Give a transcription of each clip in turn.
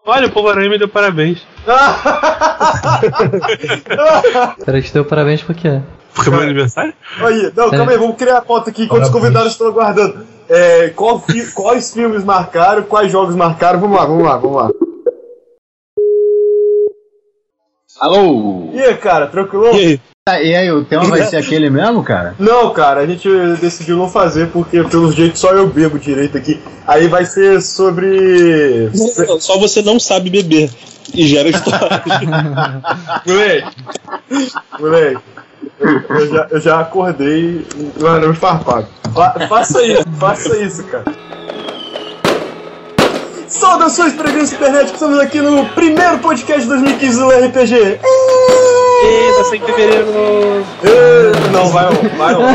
Olha, o Povo-Aranha me deu parabéns. Peraí, te deu parabéns por quê? Porque é meu aniversário? Aí, não, calma aí, vamos criar a pauta aqui enquanto os convidados estão aguardando. Quais filmes marcaram, quais jogos marcaram? Vamos lá. Alô? E aí, cara, tranquilo? E aí? E aí, o tema vai ser aquele mesmo, cara? Não, cara, a gente decidiu não fazer porque, pelo jeito, só eu bebo direito aqui. Aí vai ser sobre... Não, só você não sabe beber e gera história. Moleque, eu já acordei no arame farpado. Faça isso, cara. Saudações, peregrinos internet, estamos aqui no primeiro podcast de 2015 do RPG. Eita, sem fevereiro. Não, vai não.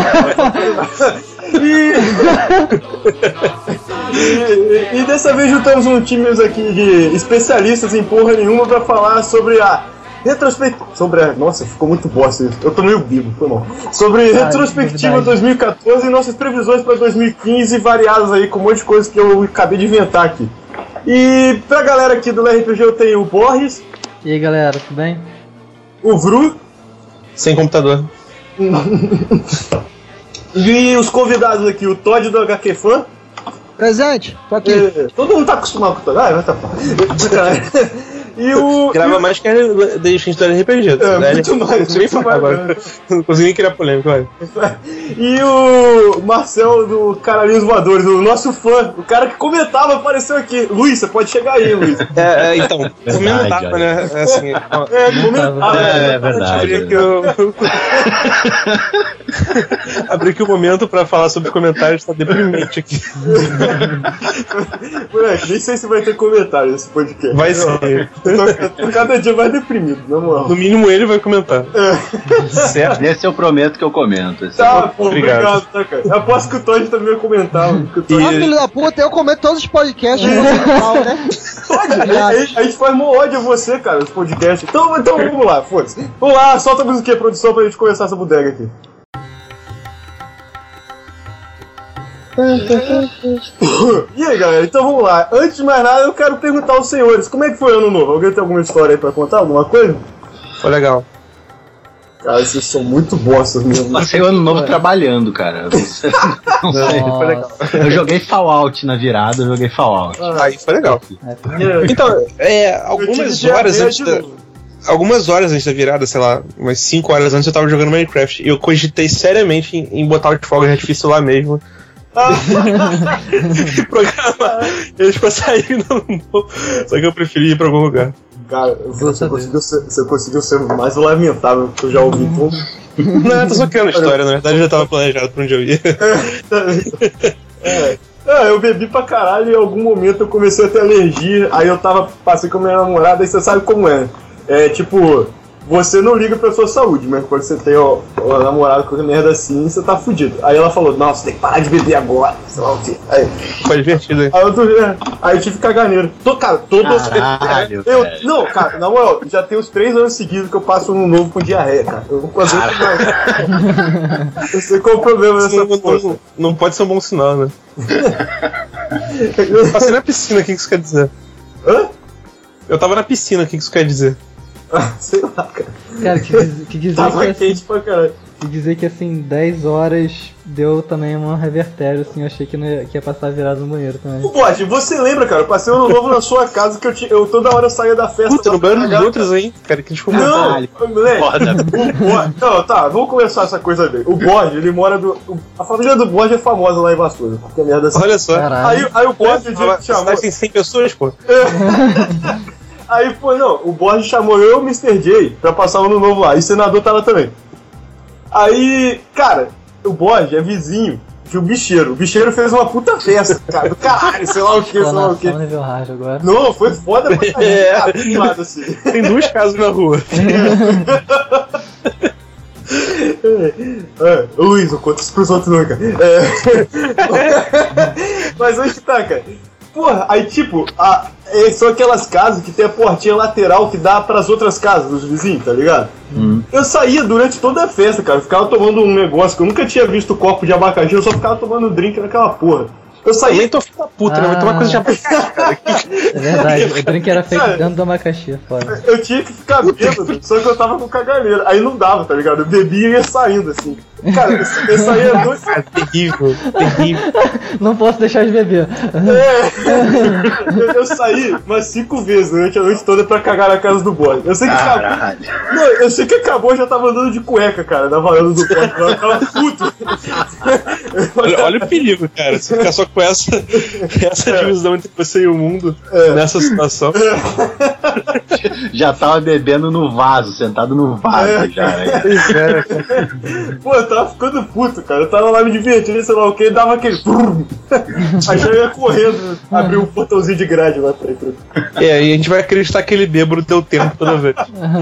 E dessa vez juntamos um time aqui de especialistas em porra nenhuma pra falar sobre a retrospectiva. Nossa, ficou muito bosta isso. Eu tô meio bibo, foi mal. Sobre retrospectiva 2014 e nossas previsões pra 2015 variadas aí com um monte de coisa que eu acabei de inventar aqui. E pra galera aqui do RPG eu tenho o Borges. E aí, galera, tudo bem? O Vru. Sem computador. E os convidados aqui, o Todd do HQ Fan. Presente, tô aqui. Todo mundo tá acostumado com o Todd. Vai tá E o... Grava mais que a gente do RPG. Muito mais. Nem falar agora. Não consegui nem criar polêmica, olha. E o Marcel do Caralhinhos Voadores, o nosso fã, o cara que comentava, apareceu aqui. Luiz, você pode chegar aí, Luiz. Então, comentava, né? Assim, Comentava. É verdade. Abri aqui o momento pra falar sobre comentários, tá deprimente aqui. Moleque, nem sei se vai ter comentário nesse podcast. Vai ser. Tô cada dia mais deprimido, na moral. No mínimo ele vai comentar. Certo? Esse eu prometo que eu comento. Tá, pô, obrigado, tá, cara. Eu aposto que o Todd também vai comentar. Filho da puta, eu comento todos os podcasts no final, né? A gente faz mó ódio a você, cara, os podcasts. Então vamos lá, foda-se. Vamos lá, solta a musiquinha, produção, pra gente começar essa bodega aqui. E aí, galera, então vamos lá. Antes de mais nada, eu quero perguntar aos senhores, como é que foi o ano novo? Alguém tem alguma história aí pra contar? Alguma coisa? Foi legal. Cara, vocês são muito bostas mesmo. Passei o ano novo trabalhando, cara. Não sei. Foi legal. Eu joguei Fallout na virada, Aí foi legal. Então, algumas horas antes da virada, sei lá, umas 5 horas antes eu tava jogando Minecraft. E eu cogitei seriamente em botar o de fogo de artifício lá mesmo. Programar eles pra sair no novo. Só que eu preferi ir pra algum lugar. Cara, você conseguiu ser mais lamentável que eu já ouvi tudo. Não, eu tô só criando a história, na verdade já tava planejado pra onde eu ia. Eu bebi pra caralho e em algum momento eu comecei a ter alergia. Aí eu passei com a minha namorada e você sabe como é. É tipo, você não liga pra sua saúde, mas quando você tem uma namorada com merda assim, você tá fudido. Aí ela falou, não, você tem que parar de beber agora, sei lá o quê. Foi divertido, hein? Aí eu tive caganeiro. Caralho, não, cara, na moral, já tem uns 3 anos seguidos que eu passo um novo com diarreia, cara. Eu não posso mais. Eu sei qual é o problema dessa porra. Não pode ser um bom sinal, né? Eu passei na piscina, o que isso quer dizer? Hã? Eu tava na piscina, o que isso quer dizer? Sei lá, cara. Cara, que dizer Tava que quente pra caralho. que dizer que assim, 10 horas deu também um revertério, assim, eu achei que ia passar virado no banheiro também. O Bote, você lembra, cara? Eu passei ano novo na sua casa que eu toda hora saía da festa. Puta, no banheiro dos outros, hein? Cara, que desculpa. Não, moleque. Não, tá, vamos começar essa coisa bem. O Borges, ele mora a família do Borges é famosa lá em Vassoura. Porque merda assim. Olha só. Aí o Borges te chamou. Tem 100 pessoas, pô. Aí, pô, não, o Borges chamou eu e o Mr. J pra passar o ano novo lá, e o senador tava também. Aí, cara, o Borges é vizinho de um bicheiro. O bicheiro fez uma puta festa, cara, do caralho, sei lá o que, sei lá o que. Agora. Não, foi foda pra caralho, assim. Tem 2 casas na rua. Ô Luiz, não conta isso pros outros não, cara. Mas onde que tá, cara? Porra, aí tipo, são aquelas casas que tem a portinha lateral que dá pras outras casas dos vizinhos, tá ligado? Eu saía durante toda a festa, cara, eu ficava tomando um negócio que eu nunca tinha visto copo de abacaxi, eu só ficava tomando drink naquela porra. Eu saí. Também tô filho da puta, né? Vai tomar coisa de abacaxi, cara. É verdade, o drink era feito dentro do abacaxi, foda. Eu tinha que ficar bêbado, só que eu tava com caganeira. Aí não dava, tá ligado? Eu bebia e ia saindo, assim. Cara, eu saía dois... Cara, terrível. Não posso deixar de beber. Eu saí umas 5 vezes durante a noite toda pra cagar na casa do boy. Eu sei que Caralho. acabou. Não, eu sei que acabou, eu já tava andando de cueca, cara, na varanda do boy. Eu tava puto. Olha o perigo, cara. Se ficar só com essa divisão entre você e o mundo nessa situação. Já tava bebendo no vaso, sentado no vaso já, né? Pô, eu tava ficando puto, cara. Eu tava lá me divertindo, sei lá o que, e dava aquele. Aí já ia correndo, abrir um portãozinho de grade lá pra ele. E a gente vai acreditar que ele bêbado no teu tempo toda vez.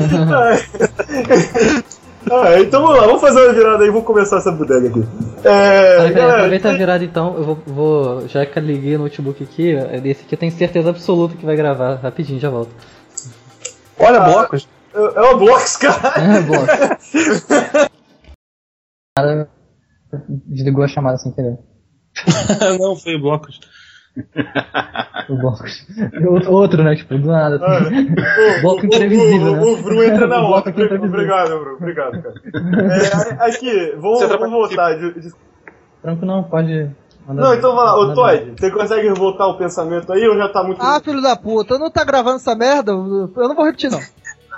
Então vamos lá, vamos fazer uma virada aí, vamos começar essa bodega aqui. Aproveita a virada então, eu vou. Já que eu liguei o notebook aqui, esse aqui eu tenho certeza absoluta que vai gravar rapidinho, já volto. Olha, blocos. É uma Blocos, cara. É, blocos. Desligou a chamada sem querer. Não, foi blocos. O blocos. Outro, né? Tipo, do nada. Bloco imprevisível, né? O Vru entra na Bloco hora. imprevisível. Obrigado, Vru. Obrigado, cara. Aqui, vamos voltar. Tranquilo, não, pode. Não, então vai lá. Ô, Todd, você consegue voltar o pensamento aí ou já tá muito. Ah, filho da puta, eu não tá gravando essa merda? Eu não vou repetir, não.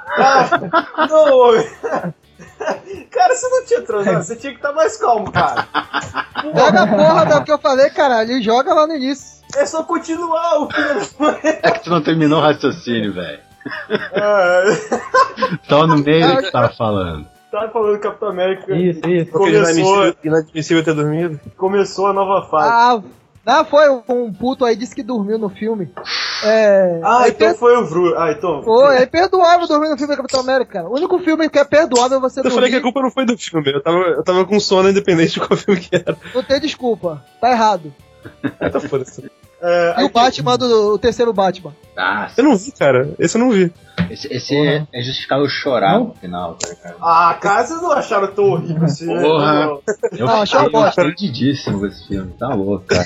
Não! Cara, você não tinha transado, você tinha que estar mais calmo, cara. Joga a porra do que eu falei, caralho, e joga lá no início. É só continuar, o filho da mãe. É que tu não terminou o raciocínio, velho. Tava no meio do que tu tava falando. Tava falando do Capitão América. Isso. Inadmissível ter dormido. Começou a nova fase. Foi um puto aí, disse que dormiu no filme. Então foi o Vru. Então. Foi, é perdoável dormir no filme do Capitão América, cara. O único filme que é perdoável você dormir. Eu falei que a culpa não foi do filme, eu tava com sono independente de qual filme que era. Não tem desculpa, tá errado. Tá foda-se. E o Batman o terceiro Batman? Nossa. Eu não vi, cara. Esse eu não vi. Esse é justificável chorar no final, cara. Cara, vocês não acharam tão horrível assim, né? Porra. Eu achei uma bosta. ofendidíssimo com esse filme, tá louco, cara.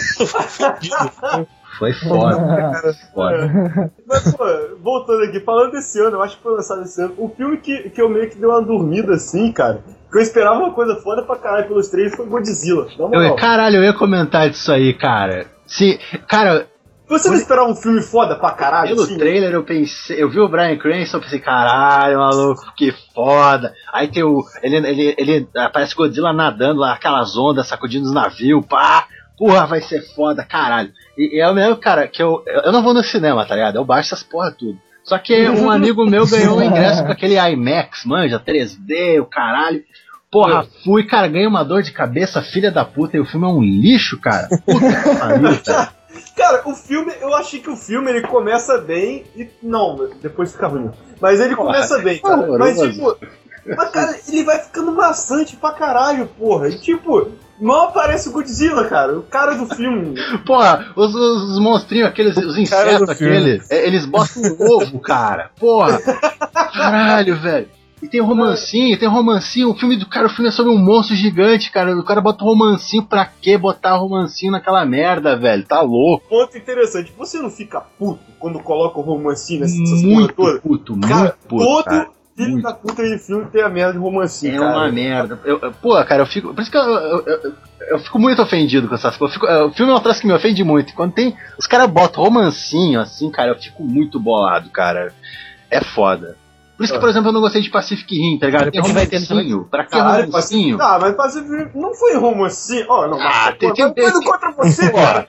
Foi foda. Foda. Mas, pô, voltando aqui, falando desse ano, eu acho que foi lançado esse ano, o filme que eu meio que dei uma dormida assim, cara, que eu esperava uma coisa foda pra caralho pelos trailers, foi Godzilla. Caralho, eu ia comentar disso aí, cara. Cara... Você não esperava um filme foda pra caralho? Pelo assim, trailer eu vi o Bryan Cranston, pensei, caralho, maluco, que foda. Aí tem ele aparece Godzilla nadando lá, aquelas ondas, sacudindo os navios, pá. Porra, vai ser foda, caralho. E é o mesmo, cara, que eu não vou no cinema, tá ligado? Eu baixo essas porra tudo. Só que um amigo meu ganhou um ingresso com aquele IMAX, manja, 3D, o caralho. Porra, fui, cara, ganhei uma dor de cabeça, filha da puta, e o filme é um lixo, cara. Puta que pariu, cara. Cara, o filme, eu achei que o filme ele começa bem e. Não, depois fica ruim. Mas ele começa bem, cara. Mas tipo. Mas, cara, ele vai ficando maçante pra caralho, porra. E tipo, mal aparece o Godzilla, cara. O cara do filme. Porra, os monstrinhos, os insetos aqueles, eles botam um ovo, cara. Porra. Caralho, velho. E tem romancinho, o filme é sobre um monstro gigante, cara. O cara bota um romancinho, pra que botar romancinho naquela merda, velho? Tá louco. Ponto interessante, você não fica puto quando coloca o romancinho nessas muito porra toda? Puto, cara, muito puto, todo cara. filho da puta de filme tem a merda de romancinho, cara. É uma merda. Cara, eu fico... Por isso que eu fico muito ofendido com essas coisas. O filme é uma coisa que me ofende muito. Quando tem... Os caras botam romancinho, assim, cara, eu fico muito bolado, cara. É foda. Por isso que, por exemplo, eu não gostei de Pacific Rim, tá ligado? Tem romancinho. Pra que romancinho? Mas Pacific Rim não foi romancinho. Não, mas contra você, cara.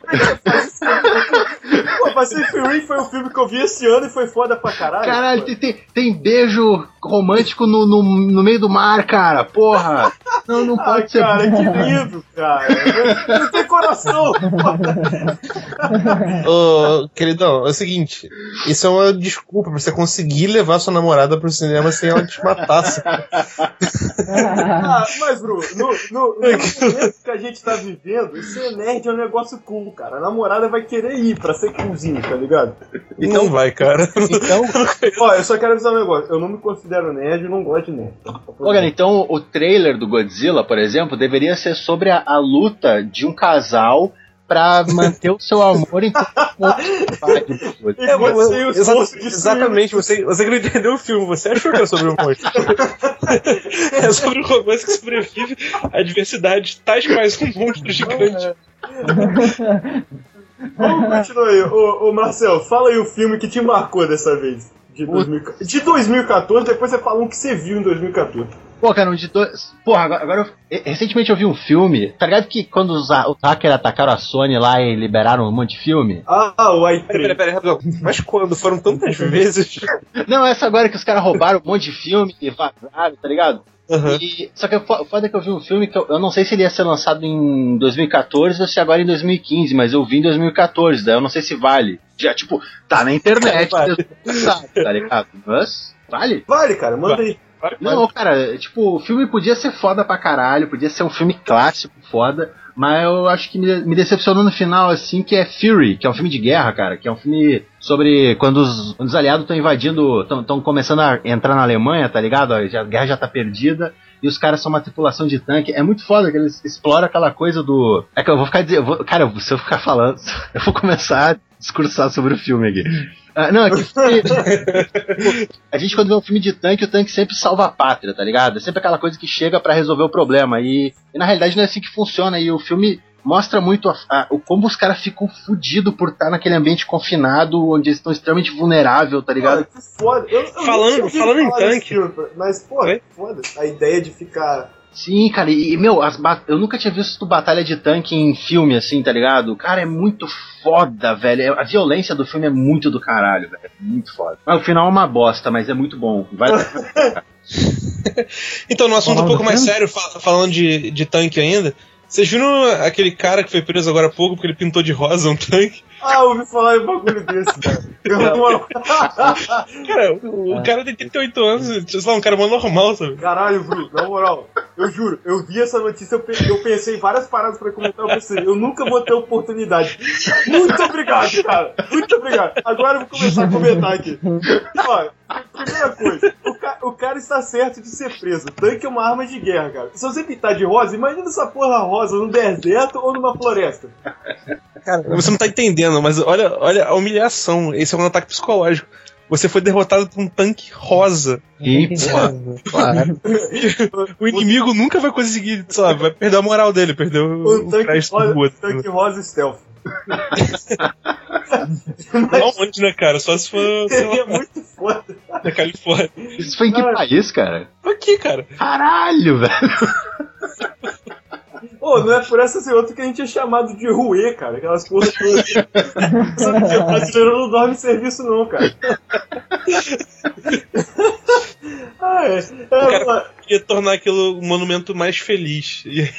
Pô, Pacific Rim foi um filme que eu vi esse ano e foi foda pra caralho. Caralho, tem beijo romântico no meio do mar, cara. Porra. Não pode ser. Cara, que lindo, cara. Não tem coração. Ô, queridão, é o seguinte. Isso é uma desculpa pra você conseguir levar sua namorada pro cinema sem ela te matasse. Mas, Bruno, no momento que a gente tá vivendo, ser nerd é um negócio cool, cara. A namorada vai querer ir pra ser coolzinho, tá ligado? Então não vai, cara. Ó, eu só quero avisar um negócio. Eu não me considero nerd e não gosto de nerd. Cara, então o trailer do Godzilla, por exemplo, deveria ser sobre a luta de um casal pra manter o seu amor em Exatamente, você que não entendeu o filme, você achou que é sobre um monstro. É sobre um romance que sobrevive a adversidades tais quais um monstro gigante. Vamos continuar aí. Ô Marcel, fala aí o filme que te marcou dessa vez. De 2014, depois você fala um que você viu em 2014. Pô, cara, Porra, agora recentemente eu vi um filme. Tá ligado que quando os hackers atacaram a Sony lá e liberaram um monte de filme? O i3. Peraí, rapidão. Mas quando? Foram tantas vezes? Não, essa agora que os caras roubaram um monte de filme e vazaram, tá ligado? Uhum. Só que o foda é que eu vi um filme que eu não sei se ele ia ser lançado em 2014 ou se agora em 2015, mas eu vi em 2014, daí eu não sei se vale. Já, tipo, tá na internet, tá ligado? Mas, vale? Vale, cara, manda aí. Não, cara, tipo, o filme podia ser foda pra caralho, podia ser um filme clássico foda, mas eu acho que me decepcionou no final, assim, que é Fury, que é um filme de guerra, cara, que é um filme sobre quando os aliados estão invadindo, estão começando a entrar na Alemanha, tá ligado? A guerra já tá perdida, e os caras são uma tripulação de tanque. É muito foda que eles exploram aquela coisa do... É que eu vou ficar dizendo... Cara, se eu ficar falando, eu vou começar a discursar sobre o filme aqui. Não, é que a gente quando vê um filme de tanque, o tanque sempre salva a pátria, tá ligado? É sempre aquela coisa que chega pra resolver o problema. E na realidade não é assim que funciona. E o filme mostra muito como os caras ficam fodidos por estar naquele ambiente confinado, onde eles estão extremamente vulneráveis, tá ligado? Cara, que foda. Eu falando em tanque. Filme, mas, pô, foda. A ideia de ficar... Sim, cara, meu, eu nunca tinha visto batalha de tanque em filme, assim, tá ligado? Cara, é muito foda, velho. A violência do filme é muito do caralho, velho. Muito foda. Mas o final é uma bosta, mas é muito bom. Vai. Então, no assunto um pouco mais sério, falando de tanque ainda, vocês viram aquele cara que foi preso agora há pouco porque ele pintou de rosa um tanque? Eu ouvi falar em um bagulho desse, cara. Cara, o cara tem 38 anos, sei lá, um cara mó normal, sabe? Caralho, Bruno, na moral, eu juro, eu vi essa notícia, eu pensei em várias paradas pra comentar, eu pensei, eu nunca vou ter oportunidade. Muito obrigado, cara, muito obrigado. Agora eu vou começar a comentar aqui. Ó, primeira coisa, o cara está certo de ser preso. Tanque é uma arma de guerra, cara. Se você pintar de rosa, imagina essa porra rosa no deserto ou numa floresta. Cara, você não tá entendendo, mas olha a humilhação. Esse é um ataque psicológico. Você foi derrotado por um tanque rosa. Claro. O inimigo nunca vai conseguir, sei lá, vai perder a moral dele, perdeu o tanque rosa stealth. Não onde, né, cara? Só se for. Seria muito foda. Na Califórnia. Isso foi em que país, cara? Aqui, cara. Caralho, velho. Não é por essa ser outra que a gente é chamado de ruê, cara. Aquelas porras todas. O brasileiro não dorme serviço, não, cara. O cara queria tornar aquilo um monumento mais feliz.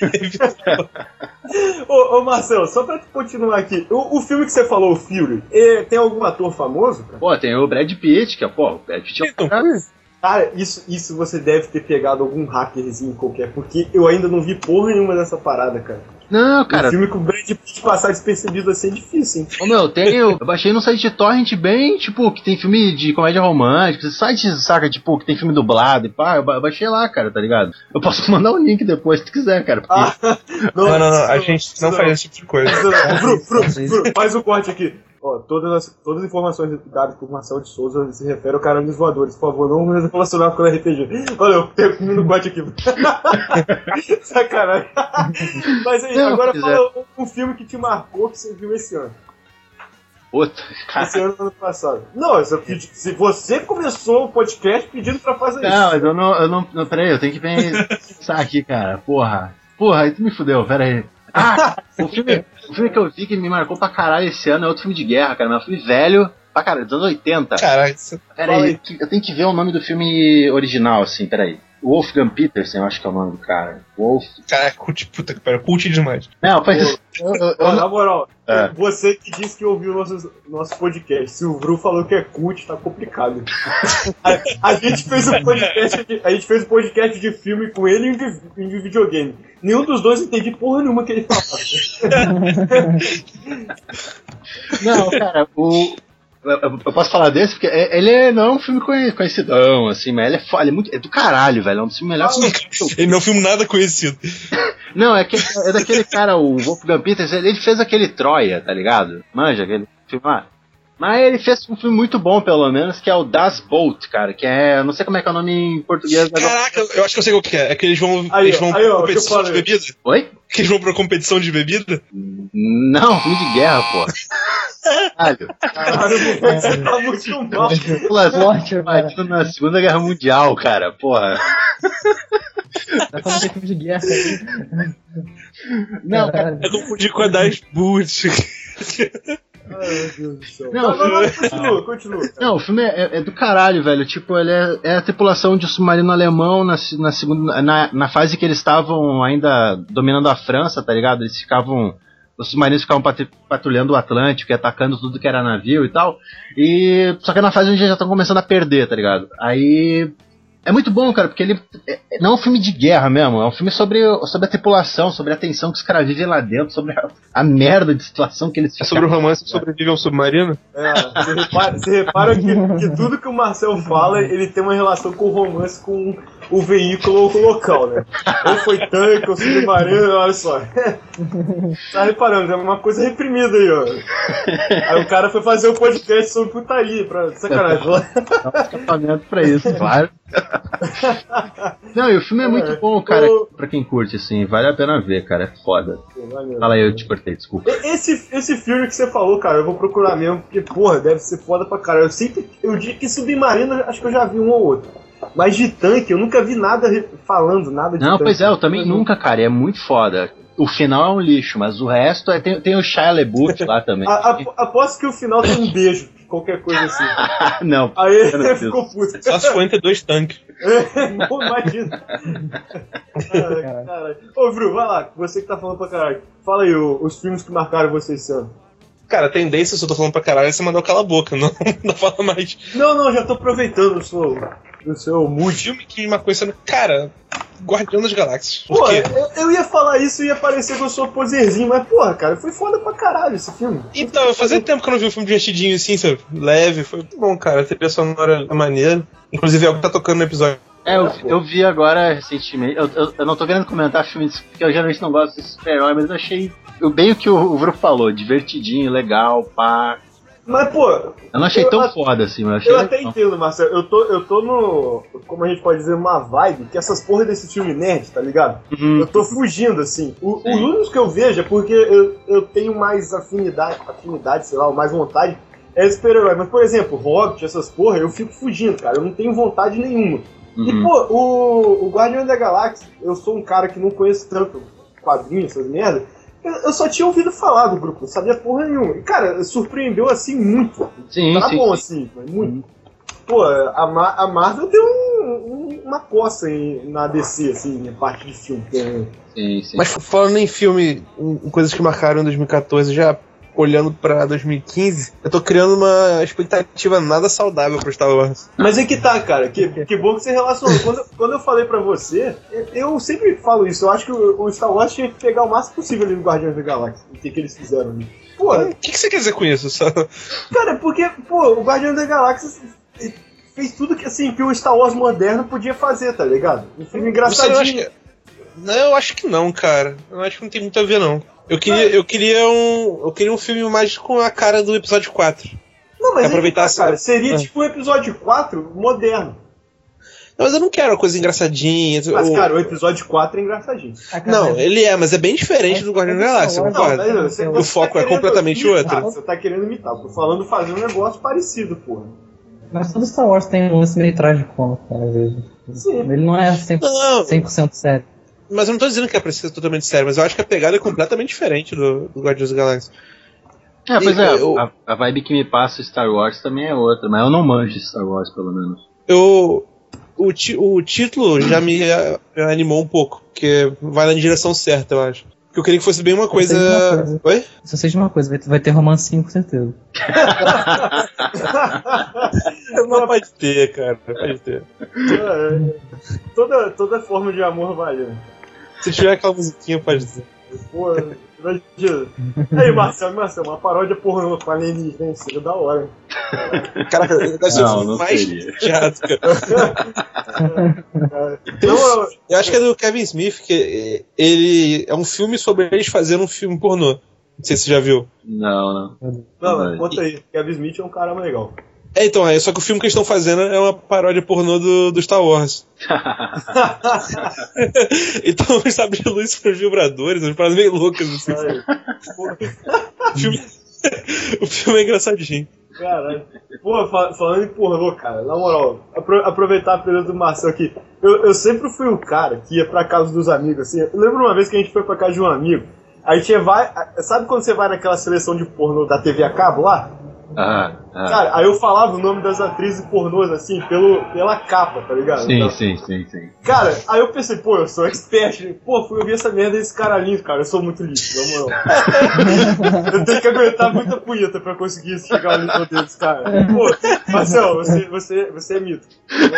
Ô Marcelo, só pra continuar aqui, o filme que você falou, o Fury, tem algum ator famoso, cara? Pô, tem o Brad Pitt, que é, o Brad Pitt é um cara... Cara, isso você deve ter pegado algum hackerzinho qualquer, porque eu ainda não vi porra nenhuma dessa parada, cara. Não, cara. Um filme com o Brad Pitt passar despercebido assim é difícil, hein? Eu baixei num site de torrent bem, tipo, que tem filme de comédia romântica, sites, saca, tipo, que tem filme dublado e pá, eu baixei lá, cara, tá ligado? Eu posso mandar um link depois se tu quiser, cara. Porque... Não, a gente não faz esse tipo de coisa. Bru, faz o corte aqui. Todas as informações dadas por Marcelo de Souza se referem ao cara dos voadores. Por favor, não me relacionar com o RPG. Valeu, termino o corte aqui. Sacanagem. Mas aí, agora fala um filme que te marcou que você viu esse ano. Puta, cara. Esse ano passado. Não, se você começou o podcast pedindo pra fazer isso. Não, mas eu não. Peraí, eu tenho que pensar aqui, cara. Porra, aí tu me fudeu, peraí. O filme que eu vi que me marcou pra caralho esse ano é outro filme de guerra, cara. Mas é um filme velho pra caralho, dos anos 80. Caralho. Peraí, eu tenho que ver o nome do filme original, assim, peraí. Wolfgang Petersen, eu acho que é o nome do cara. Cara, cult demais. Não, faz na moral, você que disse que ouviu nosso podcast, se o Vru falou que é cult, tá complicado. A gente fez um podcast de filme com ele e de videogame. Nenhum dos dois entende porra nenhuma que ele falava. Não, cara, eu posso falar desse porque ele não é um filme conhecidão, assim, mas ele é muito. É do caralho, velho. É um dos filmes melhores filmes. Ele não é um filme nada conhecido. Não, é daquele cara, o Wolfgang Peters, ele fez aquele Troia, tá ligado? Manja, aquele filme lá. Mas ele fez um filme muito bom, pelo menos, que é o Das Boot, cara, que é... Não sei como é que é o nome em português. Caraca, eu acho que eu sei o que é. É que eles vão pra competição de bebida? Oi? Que eles vão pra competição de bebida? Não, filme de guerra, pô. Caralho, você tá muito mal. Forte, cara. Na Segunda Guerra Mundial, cara, porra. Tá falando de filme de guerra aí. Não, cara. Eu confundi com a Das Boot. Ai, meu Deus do céu. Não, Continua. Não, o filme é do caralho, velho. Tipo, ele é a tripulação de um submarino alemão na segunda, na fase que eles estavam ainda dominando a França, tá ligado? Os submarinos ficavam patrulhando o Atlântico e atacando tudo que era navio e tal. Só que é na fase onde já estão começando a perder, tá ligado? Aí... É muito bom, cara, porque ele não é um filme de guerra mesmo, é um filme sobre a tripulação, sobre a tensão que os caras vivem lá dentro, sobre a merda de situação que eles ficam. É sobre o romance que sobrevive a um submarino? Você repara que tudo que o Marcel fala, ele tem uma relação com o romance com o veículo ou com o local, né? Ou foi tanque, ou submarino, olha só. Tá reparando, é uma coisa reprimida aí, ó. Aí o cara foi fazer um podcast sobre putaria, pra sacanagem. Dá um escapamento pra isso, claro. Não, e o filme é muito bom, cara, pra quem curte, assim, vale a pena ver, cara, é foda. Fala aí, eu te cortei, desculpa. Esse filme que você falou, cara, eu vou procurar mesmo, porque, porra, deve ser foda pra caralho. Eu digo que submarino, acho que eu já vi um ou outro. Mas de tanque, eu nunca vi nada falando, nada de tanque. Não, pois é, eu também nunca, cara, é muito foda. O final é um lixo, mas o resto tem o Shia LaBeouf lá também. Aposto que o final tem um beijo, qualquer coisa assim. Não. Aí ficou puto. Só se for entre dois tanques. Pô, imagina. Caralho. Ô, Bru, vai lá, você que tá falando pra caralho. Fala aí os filmes que marcaram você esse ano. Cara, a tendência, se eu tô falando pra caralho, é você mandar cala a boca, não fala mais. Não, já tô aproveitando o seu mood. Filme que me marcou esse ano, cara, Guardião das Galáxias. Pô, eu ia falar isso e ia parecer que eu sou poserzinho, mas porra, cara, foi foda pra caralho esse filme. Então, fazia tempo que eu não vi um filme divertidinho assim, sabe? Leve, foi muito bom, cara. A trilha sonora é maneira. Inclusive é o que tá tocando no episódio. Eu vi agora recentemente. Eu não tô querendo comentar filmes, porque eu geralmente não gosto de super-herói, mas eu achei bem o que o Vru falou, divertidinho, legal, pá. Mas, pô... Eu não achei tão foda assim, mas achei eu legal. até entendo, Marcelo. Eu tô no... Como a gente pode dizer, uma vibe, que essas porra desse filme nerd, tá ligado? Uhum. Eu tô fugindo, assim. Os únicos que eu vejo é porque eu tenho mais afinidade, sei lá, ou mais vontade, é super-herói. Mas, por exemplo, Hobbit, essas porra, eu fico fugindo, cara. Eu não tenho vontade nenhuma. Uhum. E, pô, o Guardião da Galáxia, eu sou um cara que não conhece tanto quadrinhos, essas merdas. Eu só tinha ouvido falar do grupo, não sabia porra nenhuma. E, cara, surpreendeu assim muito. Sim, tá sim, bom sim. assim, muito. Pô, a Marvel deu uma coça na DC, assim, em parte de filme. Sim. Mas falando em filme, em coisas que marcaram em 2014, já olhando pra 2015, eu tô criando uma expectativa nada saudável pro Star Wars. Mas é que tá, cara, que bom que você relacionou. Quando eu falei pra você, eu sempre falo isso, eu acho que o Star Wars tinha que pegar o máximo possível ali no Guardiões da Galáxia, o que eles fizeram ali. Pô, O que você quer dizer com isso? cara, porque, pô, o Guardiões da Galáxia fez tudo que, assim, que o Star Wars moderno podia fazer, tá ligado? Um filme engraçadinho. Eu acho que não, cara. Eu acho que não tem muito a ver, não. Eu queria um filme mais com a cara do episódio 4. Não, mas aproveitar aí, cara, seria tipo um episódio 4 moderno. Não, mas eu não quero uma coisa engraçadinha. Mas, cara, o episódio 4 é engraçadinho. Não, ele é, mas é bem diferente do Guardião da Galáxia, concordo. O foco é completamente outro. Você tá querendo imitar, tô falando fazer um negócio parecido, porra. Mas todo Star Wars tem um lance meio tragicômico, cara, às vezes. Sim. Ele não é 100% sério. Mas eu não tô dizendo que é pra ser totalmente sério, mas eu acho que a pegada é completamente diferente do Guardiões da Galáxia. Pois é, a vibe que me passa Star Wars também é outra, mas eu não manjo Star Wars, pelo menos. O título já me animou um pouco, porque vai na direção certa, eu acho. Porque eu queria que fosse bem uma coisa... Oi? Só sei de uma coisa, vai ter romancinho com certeza. Não pode ter, cara, pode ter. Toda forma de amor vale. Se tiver aquela musiquinha, pode ter. Pô, Imagina. Aí, Marcelo, uma paródia pornô com alienígena, seria da hora, hein? Caraca, deve ser o filme mais chato, cara. Eu acho que é do Kevin Smith, que ele é um filme sobre eles fazendo um filme pornô. Não sei se você já viu. Não. Não, conta aí. Kevin Smith é um cara legal. Então, só que o filme que eles estão fazendo é uma paródia pornô do Star Wars. Então, os sabres de luz são vibradores, umas paradas meio loucas, assim. O filme é engraçadinho. Caralho. Pô, falando em pornô, cara, na moral, aproveitar a presença do Marcelo aqui. Eu sempre fui o cara que ia pra casa dos amigos, assim. Eu lembro uma vez que a gente foi pra casa de um amigo. Aí tinha sabe quando você vai naquela seleção de pornô da TV a cabo lá? Cara, aí eu falava o nome das atrizes pornôs, assim, pela capa, tá ligado? Sim, então, sim. Cara, aí eu pensei, pô, eu sou expert. Pô, fui ouvir essa merda desse caralhinho, cara. Eu sou muito lixo, na moral. Eu tenho que aguentar muita punheta pra conseguir chegar ao nível deles, cara. Pô, Marcelo, você é mito.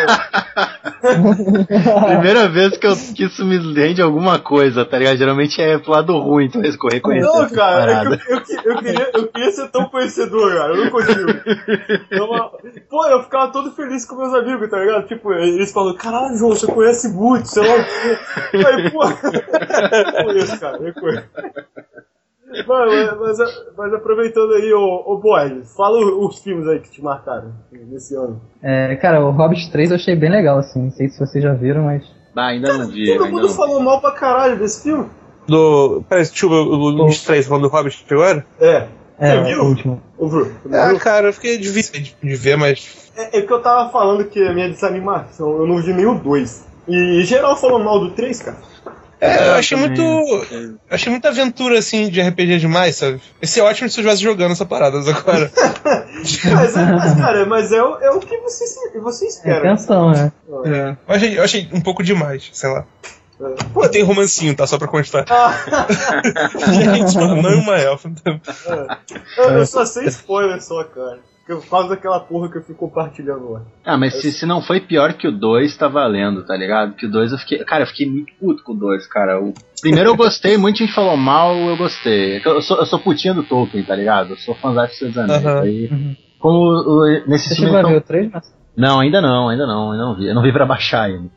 Primeira vez que isso me rende alguma coisa, tá ligado? Geralmente é pro lado ruim, então eu reconhecer. Não, cara, eu queria ser tão conhecedor, cara. Eu não consigo. Pô, eu ficava todo feliz com meus amigos, tá ligado? Tipo, eles falam, caralho, João, você conhece muito, sei lá o quê. Aí, pô, eu conheço, cara, eu conheço. Mas aproveitando aí, ô Borges, fala os filmes aí que te marcaram nesse ano. Cara, o Hobbit 3 eu achei bem legal, assim, não sei se vocês já viram, mas... Ainda cara, não vi. Todo mundo falou mal pra caralho desse filme. Parece, deixa eu ver, o 3 falando do Hobbit agora? O último. Cara, eu fiquei de ver, mas... É que eu tava falando que a minha desanimação, eu não vi nem o 2. E geral falou mal do 3, cara. Eu achei achei muita aventura, assim, de RPG demais, sabe? Ia ser ótimo se eu estivesse jogando essa parada agora. mas é o que você espera. É atenção, né? Eu achei um pouco demais, sei lá. Pô, tem romancinho, tá? Só pra constar. Gente, não é uma elfa. Eu só sei spoiler só, cara. Por causa daquela porra que eu fui compartilhando lá. Mas se não foi pior que o 2, tá valendo, tá ligado? Que o 2 eu fiquei muito puto com o 2, cara. O primeiro eu gostei, muita gente falou mal, eu gostei. Eu sou putinha do Tolkien, tá ligado? Eu sou fãzão de Senhor dos Anéis. Aí, como nesse Você chegou a ver o 3, mas... Não, ainda não vi. Eu não vi pra baixar ainda.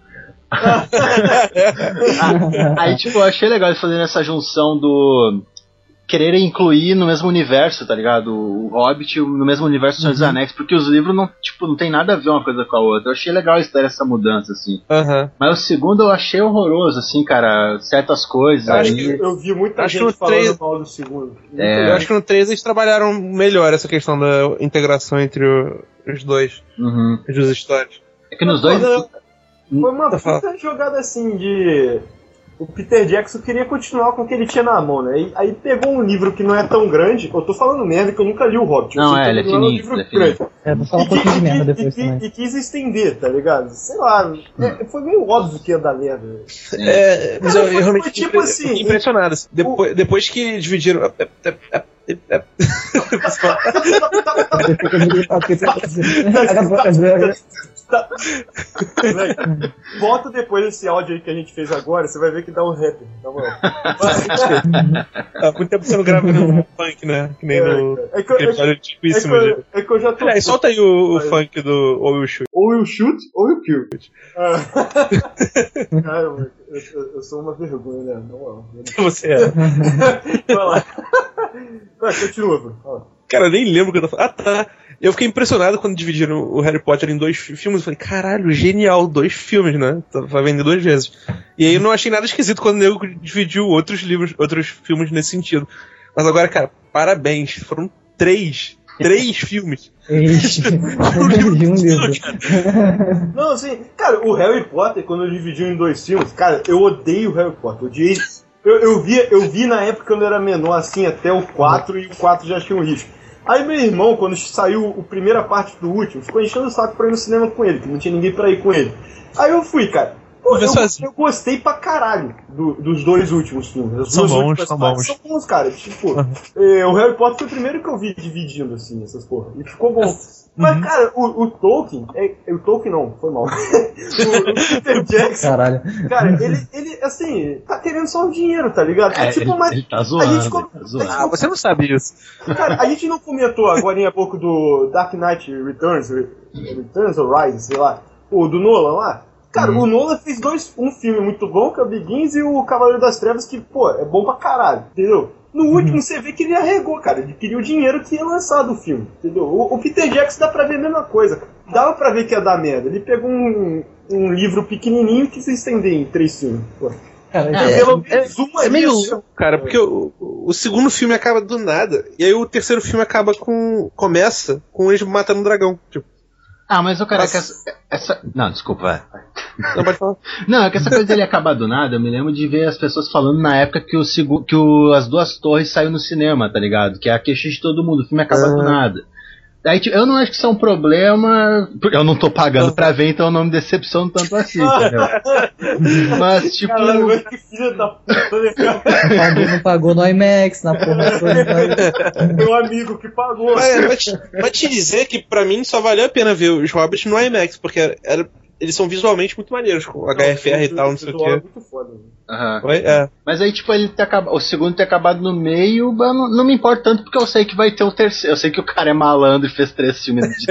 Aí, tipo, eu achei legal eles fazerem essa junção do quererem incluir no mesmo universo, tá ligado? O Hobbit no mesmo universo do Senhor dos Anéis, porque os livros não tem nada a ver uma coisa com a outra. Eu achei legal eles terem essa mudança, assim. Mas o segundo eu achei horroroso, assim, cara, certas coisas. Eu vi muita gente falando mal do segundo. Eu acho que no 3 eles trabalharam melhor essa questão da integração entre os dois, as duas histórias. É que nos dois... Foi uma puta jogada assim de... O Peter Jackson queria continuar com o que ele tinha na mão, né? Aí pegou um livro que não é tão grande. Eu tô falando merda que eu nunca li o Hobbit. Não, ele é fininho. Vou falar um pouquinho de merda depois também. E quis estender, tá ligado? Sei lá, foi meio óbvio que ia dar merda. Mas eu realmente foi tipo assim, fiquei impressionado. Depois que dividiram... Volta depois desse áudio aí que a gente fez agora, você vai ver que dá um rap. Há muito tempo você não grava no funk, né? Que nem no. É que eu já tô. Solta aí o funk do Ou You Shoot. Ou You Shoot, ou You Kill. Cara, eu sou uma vergonha, né? Não. Você é. Vai lá. Continua, Cara, eu nem lembro o que eu tô falando. Tá. Eu fiquei impressionado quando dividiram o Harry Potter em 2 filmes. Eu falei, caralho, genial, 2 filmes, né? Vai vender 2 vezes. E aí eu não achei nada esquisito quando o nego dividiu outros filmes nesse sentido. Mas agora, cara, parabéns. Foram 3 filmes. Não, assim, cara, o Harry Potter, quando dividiu em 2 filmes, cara, eu odeio o Harry Potter. Eu vi na época quando eu era menor, assim, até o 4, e o 4 já tinha um risco. Aí meu irmão, quando saiu a primeira parte do último, ficou enchendo o saco pra ir no cinema com ele, que não tinha ninguém pra ir com ele. Aí eu fui, cara. Pô, eu gostei pra caralho dos 2 últimos filmes. São bons. São bons, cara. Tipo, o Harry Potter foi o primeiro que eu vi dividindo, assim, essas porra. E ficou bom. Mas, cara, o Tolkien... O Tolkien não, foi mal. o Peter Jackson... Caralho. Cara, ele, assim, tá querendo só o dinheiro, tá ligado? Ele tá zoando, Ah, você não sabe isso. Cara, a gente não comentou agora em pouco do Dark Knight Returns ou Rise, sei lá, o do Nolan lá. Cara, o Nolan fez um filme muito bom, que é o Begins, e o Cavaleiro das Trevas, que, pô, é bom pra caralho, entendeu? No último você vê que ele arregou, cara. Ele queria o dinheiro que ia lançar do filme, entendeu? O Peter Jackson dá pra ver a mesma coisa, cara. Dava pra ver que ia dar merda. Ele pegou um livro pequenininho que se estender em 3 filmes. Pô. Cara, É meio louco, cara, porque o segundo filme acaba do nada, e aí o terceiro filme começa com eles matando um dragão. Tipo. Ah, mas o cara, essa... Não, desculpa, vai. Não, pode falar. Não, é que essa coisa dele acabar do nada, eu me lembro de ver as pessoas falando na época que as Duas Torres saiu no cinema, tá ligado? Que é a queixa de todo mundo, o filme acaba do nada. Aí, tipo, eu não acho que isso é um problema, porque eu não tô pagando pra ver, então eu não me decepciono tanto assim, entendeu? Mas, tipo... Caralho, mas que filha da puta, né, cara? não pagou no IMAX, na porra toda. Meu amigo que pagou. Mas te dizer que pra mim só valeu a pena ver os Hobbits no IMAX, porque eles são visualmente muito maneiros, com HFR e tal, não sei o quê. Muito foda, né? Mas aí, tipo, o segundo ter acabado no meio, não me importa tanto, porque eu sei que vai ter o terceiro. Eu sei que o cara é malandro e fez 3 filmes de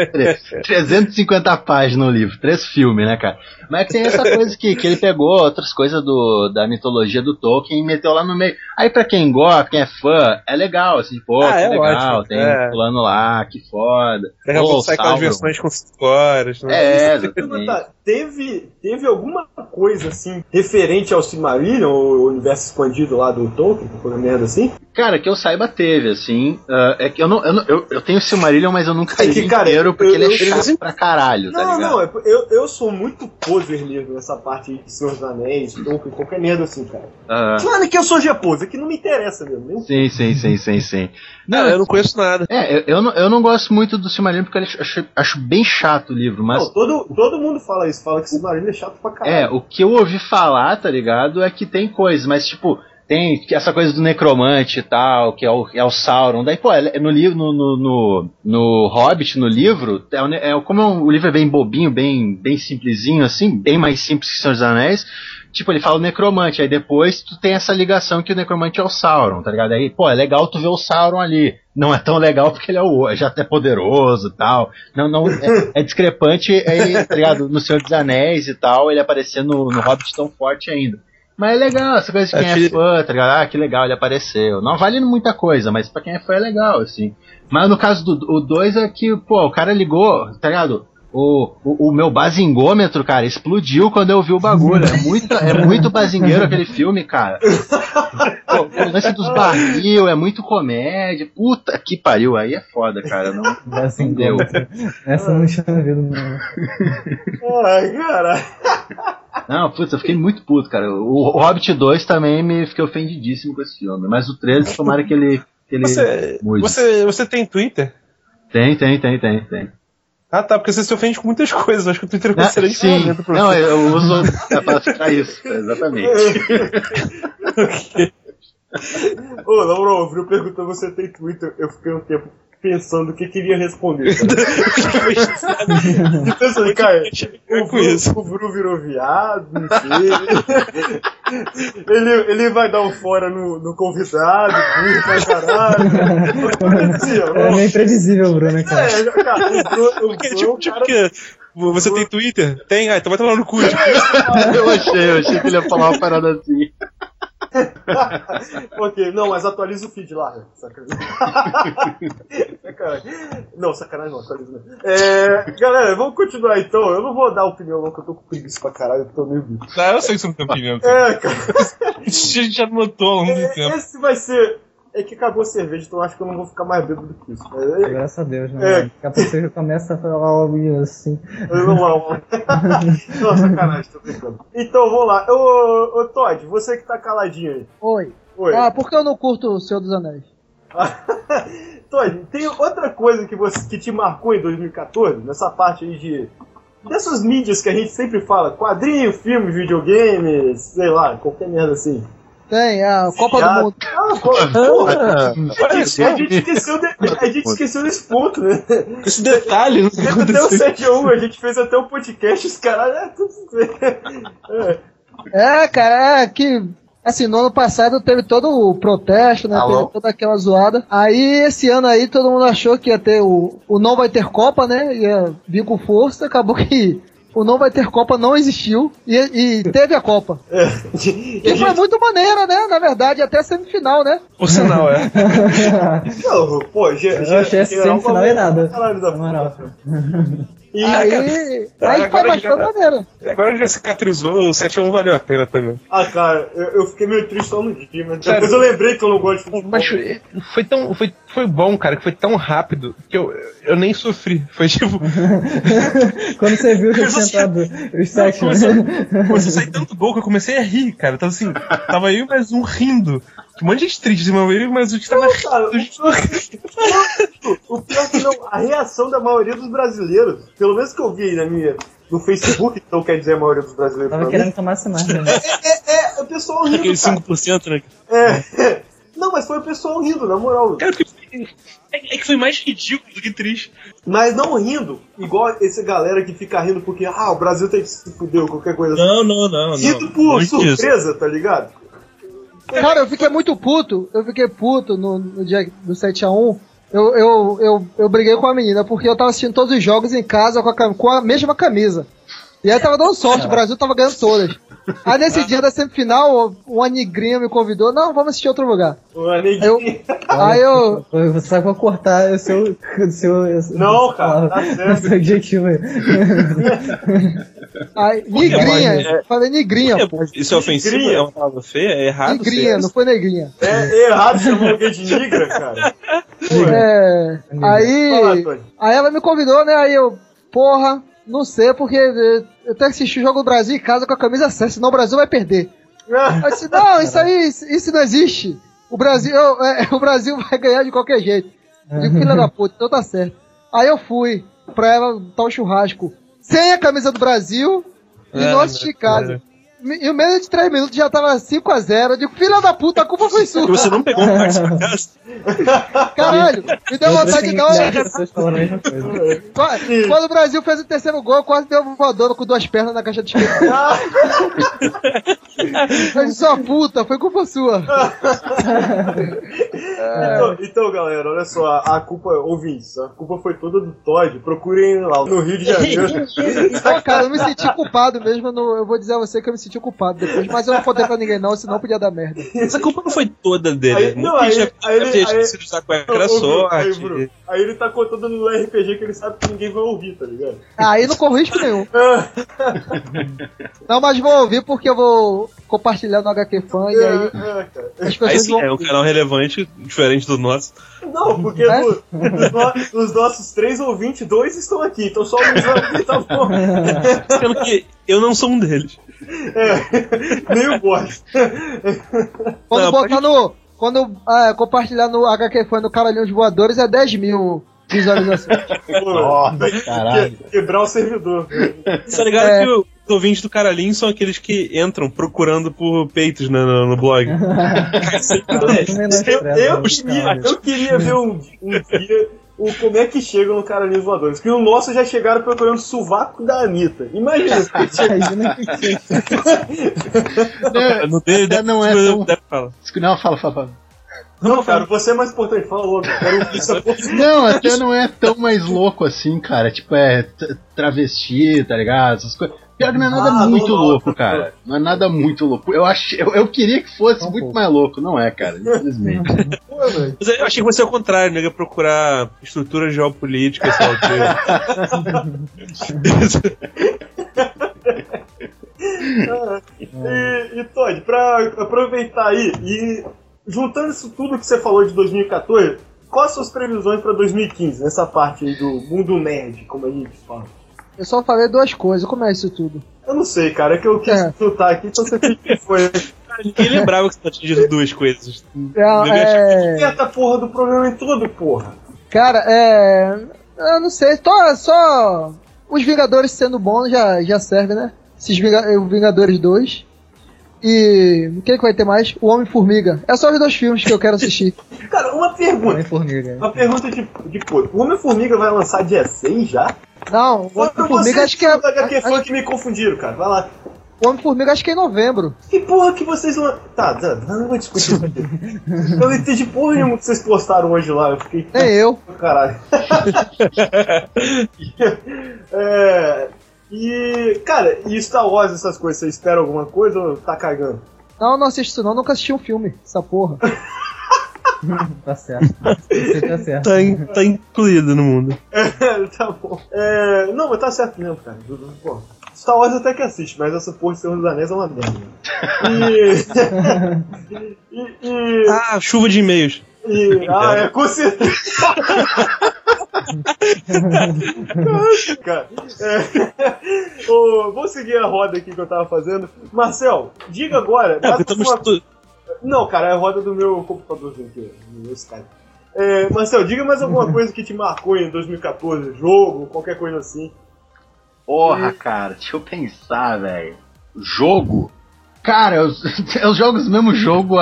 350 páginas no livro. 3 filmes, né, cara? Mas é que tem essa coisa que ele pegou outras coisas da mitologia do Tolkien e meteu lá no meio. Aí pra quem gosta, quem é fã, é legal, assim, pô, que legal, ótimo, tem fulano lá, que foda. Daqui a pouco sai com as versões com 5 horas. Né? Exatamente. Teve alguma coisa, assim, referente ao Silmarillion, o universo expandido lá do Tolkien, uma merda assim? Cara, que eu saiba teve, assim. É que eu tenho o Silmarillion, mas eu nunca li inteiro, porque ele é chato pra caralho, tá ligado? Não, eu sou muito poser mesmo nessa parte de Senhor dos Anéis, Tolkien, qualquer merda assim, cara. Claro que eu sou japoso, é que não me interessa mesmo. Sim. Não, eu não conheço nada. Eu não gosto muito do Silmarillion, porque eu acho bem chato o livro, mas... Não, todo mundo fala isso, fala que o Silmarillion é chato pra caralho. O que eu ouvi falar, tá ligado, é que tem coisas, mas tipo... Tem essa coisa do necromante e tal, que é o Sauron. Daí, pô, no livro, no Hobbit, no livro, como o livro é bem bobinho, bem simplesinho, assim, bem mais simples que Senhor dos Anéis, tipo, ele fala o necromante, aí depois tu tem essa ligação que o necromante é o Sauron, tá ligado? Aí, pô, é legal tu ver o Sauron ali. Não é tão legal porque ele já até poderoso e tal. Não, é discrepante, tá ligado? No Senhor dos Anéis e tal, ele aparecer no Hobbit tão forte ainda. Mas é legal, essa coisa de quem é fã, tá ligado? Ah, que legal, ele apareceu. Não vale muita coisa, mas pra quem é fã é legal, assim. Mas no caso do 2 é que, pô, o cara ligou, tá ligado? O meu basingômetro, cara, explodiu quando eu vi o bagulho. É muito bazingueiro aquele filme, cara. Pô, o lance dos barril, é muito comédia. Puta que pariu, aí é foda, cara. Não deu. Essa eu não tinha ouvido, não. Ai, caralho. Não, putz, eu fiquei muito puto, cara. O Hobbit 2 também me fiquei ofendidíssimo com esse filme. Mas o 13, tomara que ele mude. Você tem Twitter? Tem. Ah, tá, porque você se ofende com muitas coisas. Acho que o Twitter é um excelente ferramenta pra você. Não, eu uso pra isso, exatamente. Ô, na moral, o Vril perguntou se você tem Twitter. Eu fiquei um tempo pensando o que queria responder. Pensando, cara, o Vril virou viado, não sei. Ele vai dar um fora no convidado, pra caralho. É meio imprevisível, Bruno, cara. O Vril, cara... Você tem Twitter? Tem? Ah, então vai tomar no cu. Eu achei que ele ia falar uma parada assim. Ok, não, mas atualiza o feed lá. Sacanagem. Não, sacanagem não, atualiza não. Galera, vamos continuar então. Eu não vou dar opinião não, que eu tô com preguiça pra caralho, eu tô meio bicho. Eu sei que você não tem opinião. Cara. A gente já notou ao longo do tempo. Esse vai ser... É que acabou a cerveja, então eu acho que eu não vou ficar mais bêbado do que isso. Graças a Deus, né? Daqui a pouco você já começa a falar algo assim. Não, sacanagem, tô brincando. Então, vamos lá. Ô, Todd, você que tá caladinho aí. Oi. Por que eu não curto o Senhor dos Anéis? Todd, tem outra coisa que te marcou em 2014, nessa parte aí dessas mídias que a gente sempre fala, quadrinho, filme, videogame, sei lá, qualquer merda assim. Tem, a Copa do Mundo. Porra. Olha só, A gente esqueceu desse ponto, né? esse detalhe. Não Teve até o 7-1, a gente fez até um podcast, os caras... Cara, que... Assim, no ano passado teve todo o protesto, né? Alô? Teve toda aquela zoada. Aí, esse ano aí, todo mundo achou que ia ter o não vai ter Copa, né? Ia vir com força, acabou que o não vai ter Copa não existiu e teve a Copa. E foi muito maneira, né? Na verdade, até a semifinal, né? Por sinal, é. Não, pô, Eu achei essa semifinal irada. Caralho da Na moral. E Aí Agora foi já- bastante maneiro. Agora já cicatrizou, o 7-1 valeu a pena também. cara, eu fiquei meio triste só no dia, mas Sério? depois eu lembrei que eu não gosto de futebol. Mas foi bom, cara, que foi tão rápido que eu nem sofri. Foi tipo, Quando você viu que eu tinha entrado os 7, né? Começou a sair tanto gol que eu comecei a rir, cara. Então assim, tava eu e mais um rindo. Um monte de gente triste, mas eu e mais um que tava Cara, rindo. o pior é que não, a reação da maioria dos brasileiros, pelo menos que eu vi aí no Facebook, então quer dizer a maioria dos brasileiros Tava pra querendo mim, tomar essa marca, né? o pessoal rindo, Aqueles cara. 5%, né? Não, mas foi o pessoal rindo, na moral. Cara, é que foi mais ridículo do que triste. Mas não rindo, igual essa galera que fica rindo porque, o Brasil tem que se fuder, qualquer coisa assim. Não. Rindo por surpresa, tá ligado? Cara, eu fiquei muito puto. Eu fiquei puto no dia do 7-1. Eu briguei com a menina porque eu tava assistindo todos os jogos em casa com a mesma camisa. E aí tava dando sorte, o Brasil tava ganhando todas. Aí nesse dia da semifinal, uma negrinha me convidou, não, vamos assistir outro lugar. Aí eu... Você sabe que eu vou cortar o seu Não, cara, tá certo. Esse objetivo aí. Aí, negrinha, falei negrinha, pô. Isso é ofensivo? Negrinha. É uma palavra feia? É errado? Negrinha, não foi negrinha. É errado chamar alguém de negra, cara. Fala, Aí Tony. ela me convidou, né, aí eu, porra, não sei, porque eu tenho que assistir o jogo do Brasil em casa com a camisa 7, senão o Brasil vai perder. Aí eu disse, não, isso não existe. O Brasil vai ganhar de qualquer jeito. Eu digo, filha da puta, então tá certo. Aí eu fui pra ela dar um churrasco sem a camisa do Brasil e não assisti em casa. Em menos de 3 minutos já tava 5-0. Eu digo, filha da puta, a culpa foi sua. Você não pegou um táxi pra casa? Caralho, me deu vontade de dar As pessoas falaram a mesma coisa. Quando o Brasil fez o terceiro gol, eu quase deu uma voadora com 2 pernas na caixa de esquerda. Eu disse, sua puta, foi culpa sua. Então, galera, olha só, a culpa, ouvintes, a culpa foi toda do Todd. Procurem lá no Rio de Janeiro. Não, cara, eu me senti culpado mesmo. Eu vou dizer a você que eu me senti culpado depois, mas eu não contei pra ninguém não, senão podia dar merda. Essa culpa não foi toda dele. Aí- não, aí- Tinha esquecido de usar cueca, era Aí, sorte. Bruno, aí ele tá contando no RPG que ele sabe que ninguém vai ouvir, tá ligado? Aí não corro risco nenhum. Não, mas vou ouvir porque eu vou compartilhar no HQ Fan e aí Cara. as Aí pessoas sim, vão... é um canal relevante, diferente do nosso. Não, porque dos nossos 3 ouvintes, 2 estão aqui, então só um aqui, tá bom. Sendo que eu não sou um deles. Nem o bosta. Quando Não, botar no... Quando compartilhar no HQ Fan no Caralhinho dos Voadores é 10 mil visualizações. Nossa, caralho. Quebrar o servidor. Tá ligado que os ouvintes do Caralhinho são aqueles que entram procurando por peitos no blog. Eu queria ver um dia como é que chega no Caralhinhos Voadores. Que o nosso já chegaram procurando o sovaco da Anitta. Imagina. Imagina que No dele deve, não é tão... deve falar. Não, fala. Não, cara, você é mais importante. Fala logo. Quero ouvir essa porra. Não, até não é tão mais louco assim, cara. Tipo, travesti, tá ligado? Essas coisas. Pior que não é nada muito louco, cara. Não é nada muito louco. Eu queria que fosse muito mais louco. Não é, cara. Infelizmente. Mas eu achei que fosse ao contrário, né? Procurar estrutura geopolítica, sei lá o quê. E Todd, pra aproveitar aí e juntando isso tudo que você falou de 2014, quais são as previsões pra 2015, nessa parte aí do mundo nerd, como a gente fala? Eu só falei 2 coisas, como é isso tudo? Eu não sei, cara, é que eu quis chutar aqui, então você fica que foi. Cara, ninguém lembrava que você tinha dito 2 coisas. Essa porra do programa todo, porra. Cara, eu não sei, só os Vingadores sendo bons já serve, né? Esses Vingadores 2. e... o que vai ter mais? O Homem-Formiga. É só os 2 filmes que eu quero assistir. Cara, uma pergunta. Homem-Formiga. Uma pergunta de pô. O Homem-Formiga vai lançar dia 6 já? Não, o Homem-Formiga acho que é... da HQ Fã que me confundiram, cara. Vai lá. O Homem-Formiga acho que é em novembro. Que porra que vocês vão... Tá, não vou discutir isso aqui. Eu não entendi porra nenhuma que vocês postaram hoje lá. Eu fiquei... Nem eu. Caralho. E, cara, e Star Wars, essas coisas, você espera alguma coisa ou tá cagando? Não assisto isso não, nunca assisti um filme, essa porra. Tá certo. Você tá certo. Tá incluído no mundo. Tá bom. Não, mas tá certo mesmo, cara. Pô, Star Wars até que assiste, mas essa porra de Senhor dos Anéis é uma merda. Chuva de e-mails. Com certeza. Cara, vou seguir a roda aqui que eu tava fazendo. Marcel, diga agora. Não, cara, é a roda do meu computadorzinho aqui, do meu Skype. Marcel, diga mais alguma coisa que te marcou em 2014, jogo, qualquer coisa assim. Porra, cara, deixa eu pensar, velho. Jogo? Cara, eu jogo o mesmo jogo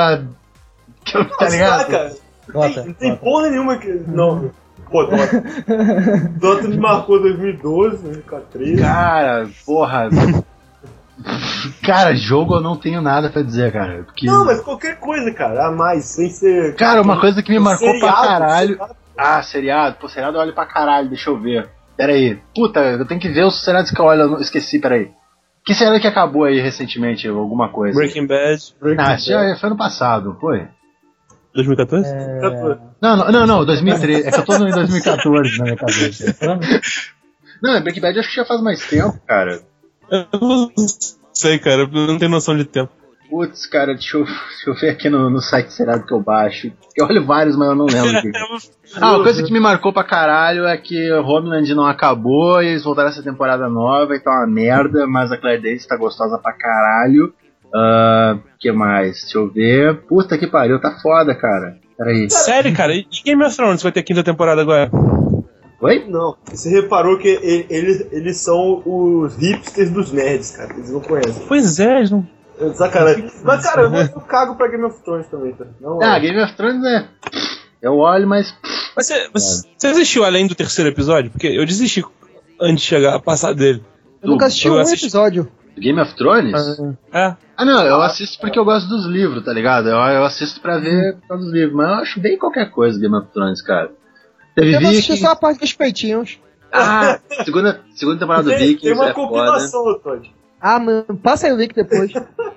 tá ligado? Cara, não tem porra nenhuma que... Não... Pô, Dota me marcou 2012, 2013. Cara, porra. Cara, jogo eu não tenho nada pra dizer, cara. Porque... Não, mas qualquer coisa, cara, a mais, sem ser... Cara, uma coisa que me marcou seriado, pra caralho... Seriado. Seriado? Pô, seriado eu olho pra caralho, deixa eu ver. Pera aí. Puta, eu tenho que ver os seriados que eu olho, eu esqueci, pera aí. Que seriado que acabou aí recentemente, alguma coisa? Breaking Bad. Isso já foi ano passado, foi? 2014? Não, 2013. É que eu tô em 2014 na minha cabeça. Não, Breaking Bad acho que já faz mais tempo, cara. Eu não sei, cara, eu não tenho noção de tempo. Putz, cara, deixa eu ver aqui no site seriado que eu baixo. Eu olho vários, mas eu não lembro. Uma coisa que me marcou pra caralho é que Homeland não acabou e eles voltaram essa temporada nova e tá uma merda, mas a Claire Danes tá gostosa pra caralho. Que mais? Deixa eu ver. Puta que pariu, tá foda, cara. Peraí. Sério, cara? E Game of Thrones vai ter 5ª temporada agora? Oi? Não, você reparou que eles são os hipsters dos nerds, cara. Eles não conhecem. Pois é, eles não... Sacanagem. Mas, cara, eu cago pra Game of Thrones também, tá? Game of Thrones eu olho, mas... Você assistiu além do 3º episódio? Porque eu desisti antes de chegar a passar dele. Eu nunca assisti um episódio. Game of Thrones? Não, eu assisto porque eu gosto dos livros, tá ligado? Eu assisto pra ver por causa dos livros, mas eu acho bem qualquer coisa Game of Thrones, cara. Eu vou assistir só a parte dos peitinhos. Segunda temporada do Vikings. Tem uma compilação, Todd. Mano, passa aí o link depois.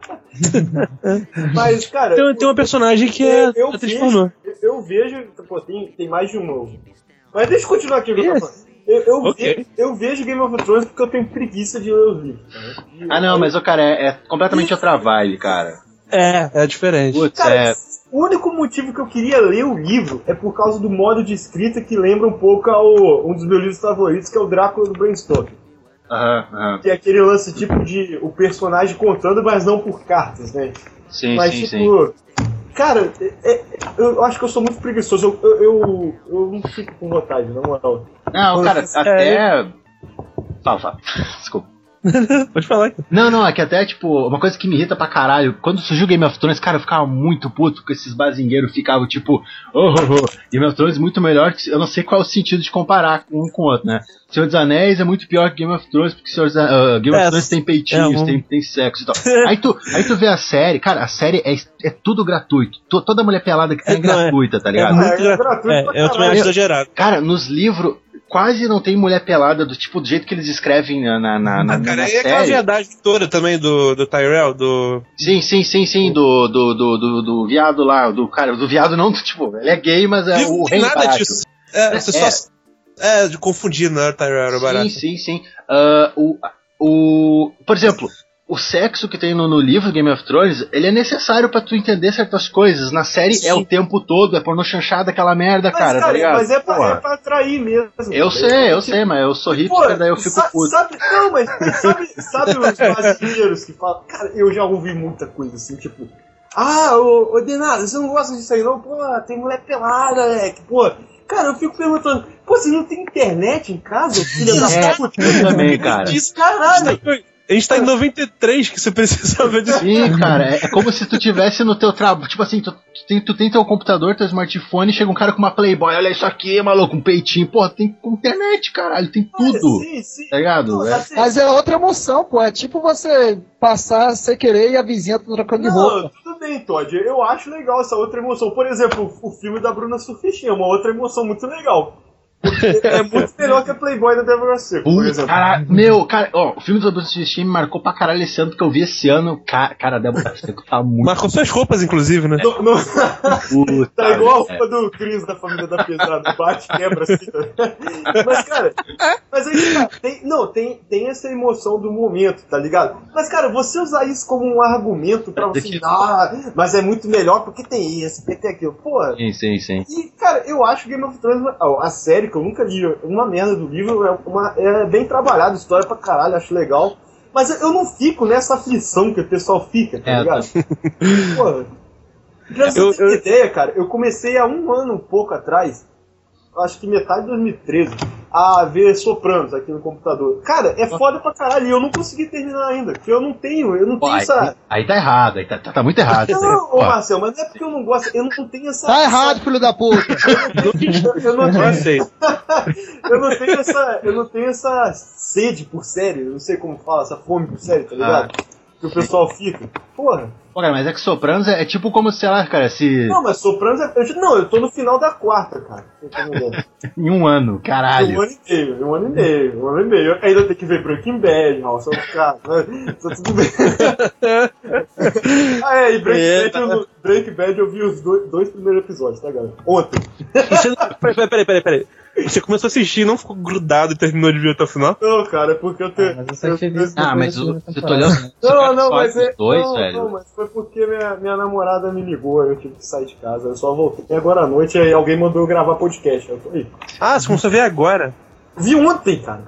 Mas, cara... Tem uma personagem que atriz pornô. Eu vejo... Pô, tem mais de uma. Mas deixa eu continuar aqui o que eu tô falando. Eu vejo Game of Thrones porque eu tenho preguiça de ler os livros. Não, mas cara, é completamente outra vibe, cara. É diferente. Putz, cara, o único motivo que eu queria ler o livro é por causa do modo de escrita que lembra um pouco um dos meus livros favoritos, que é o Drácula do Bram Stoker. Que é aquele lance tipo de o personagem contando, mas não por cartas, né? Sim, mas, sim. Cara, eu acho que eu sou muito preguiçoso. Eu não fico com vontade, na moral. Não, cara, até... Fala. Desculpa. Pode falar. Não, é que até, tipo, uma coisa que me irrita pra caralho, quando surgiu Game of Thrones, cara, eu ficava muito puto, porque esses bazingueiros ficavam, tipo, Game of Thrones muito melhor, que eu não sei qual é o sentido de comparar um com o outro, né? Senhor dos Anéis é muito pior que Game of Thrones, porque Game of Thrones tem peitinhos, tem sexo e tal. Aí tu vê a série, cara, a série é tudo gratuito. Toda mulher pelada que tem é gratuita, tá ligado? É muito gratuito. Eu também acho exagerado. Cara, nos livros... Quase não tem mulher pelada do jeito que eles escrevem na cara, série. É aquela viadagem toda também do Tyrell, do... Sim, do viado lá, do viado não, tipo, ele é gay, mas é o rei nada barato. disso. De confundir, né, Tyrell era barato. Sim. Por exemplo, o sexo que tem no livro Game of Thrones, ele é necessário pra tu entender certas coisas. Na série é o tempo todo, é pornô chanchada, aquela merda, cara, tá ligado? Mas é pra atrair mesmo. Eu sei, mas eu sou hipster, daí eu fico puto. Sabe os brasileiros que falam... Cara, eu já ouvi muita coisa assim, tipo... ô Denado, você não gosta disso aí não? Pô, tem mulher pelada, moleque, pô... Cara, eu fico perguntando, você não tem internet em casa, filha da puta? Eu também, cara. Caralho! A gente tá em 93 que você precisa saber disso. Sim, cara, é como se tu tivesse no teu trabalho. Tipo assim, tu tem teu computador, teu smartphone, chega um cara com uma Playboy, olha isso aqui, maluco, um peitinho. Porra, tem internet, caralho, tem tudo. Sim. Tá ligado? Não, assim, Mas é outra emoção, pô. É tipo você passar sem querer e a vizinha tá trocando de roupa. Não, tudo bem, Todd. Eu acho legal essa outra emoção. Por exemplo, o filme da Bruna Surfistinha é uma outra emoção muito legal. É muito melhor que a Playboy da Deborah Seco, por exemplo. Cara, ó, o filme do Bruce Steam me marcou pra caralho esse ano, porque eu vi esse ano. Cara, a Deborah Seco tá muito. Marcou suas roupas, inclusive, né? Tá igual a roupa do Chris da família da pesada, bate, quebra assim. Mas, cara, aí, cara, tem essa emoção do momento, tá ligado? Mas, cara, você usar isso como um argumento pra você, mas é muito melhor porque tem isso, porque tem aquilo, porra. Sim. E, cara, eu acho Game of Thrones, a série que eu nunca li, uma merda do livro, é bem trabalhado, história pra caralho, acho legal. Mas eu não fico nessa aflição que o pessoal fica, tá ligado? Porra. Pra você ter ideia, cara, eu comecei há um ano, um pouco atrás, acho que metade de 2013, a ver Sopranos aqui no computador. Cara, é foda pra caralho, e eu não consegui terminar ainda, porque eu não tenho essa... Aí tá errado, aí tá muito errado. Não, ô Marcel, mas não é porque eu não gosto, eu não tenho essa... Tá errado, filho da puta! Eu não tenho aceito. eu não tenho essa sede por série, eu não sei como fala, essa fome por série, tá ligado? Que o pessoal fica. Porra. Pô, cara, mas é que Sopranos é tipo como, sei lá, cara, se... Não, mas Sopranos eu tô no final da quarta, cara. Em um ano, caralho. Um ano e meio. Eu ainda tenho que ver Breaking Bad, House of Cards, né? Tá tudo bem. E Breaking Bad eu vi os dois primeiros episódios, tá, galera? Ontem. Peraí. Você começou a assistir e não ficou grudado e terminou de ver até o final? Não, cara, é porque eu tenho... Mas você tô olhando... Mas foi porque minha namorada me ligou, eu tive que sair de casa, eu só voltei agora à noite e alguém mandou eu gravar podcast, eu tô aí. Ah, você começou a ver agora? Vi ontem, cara.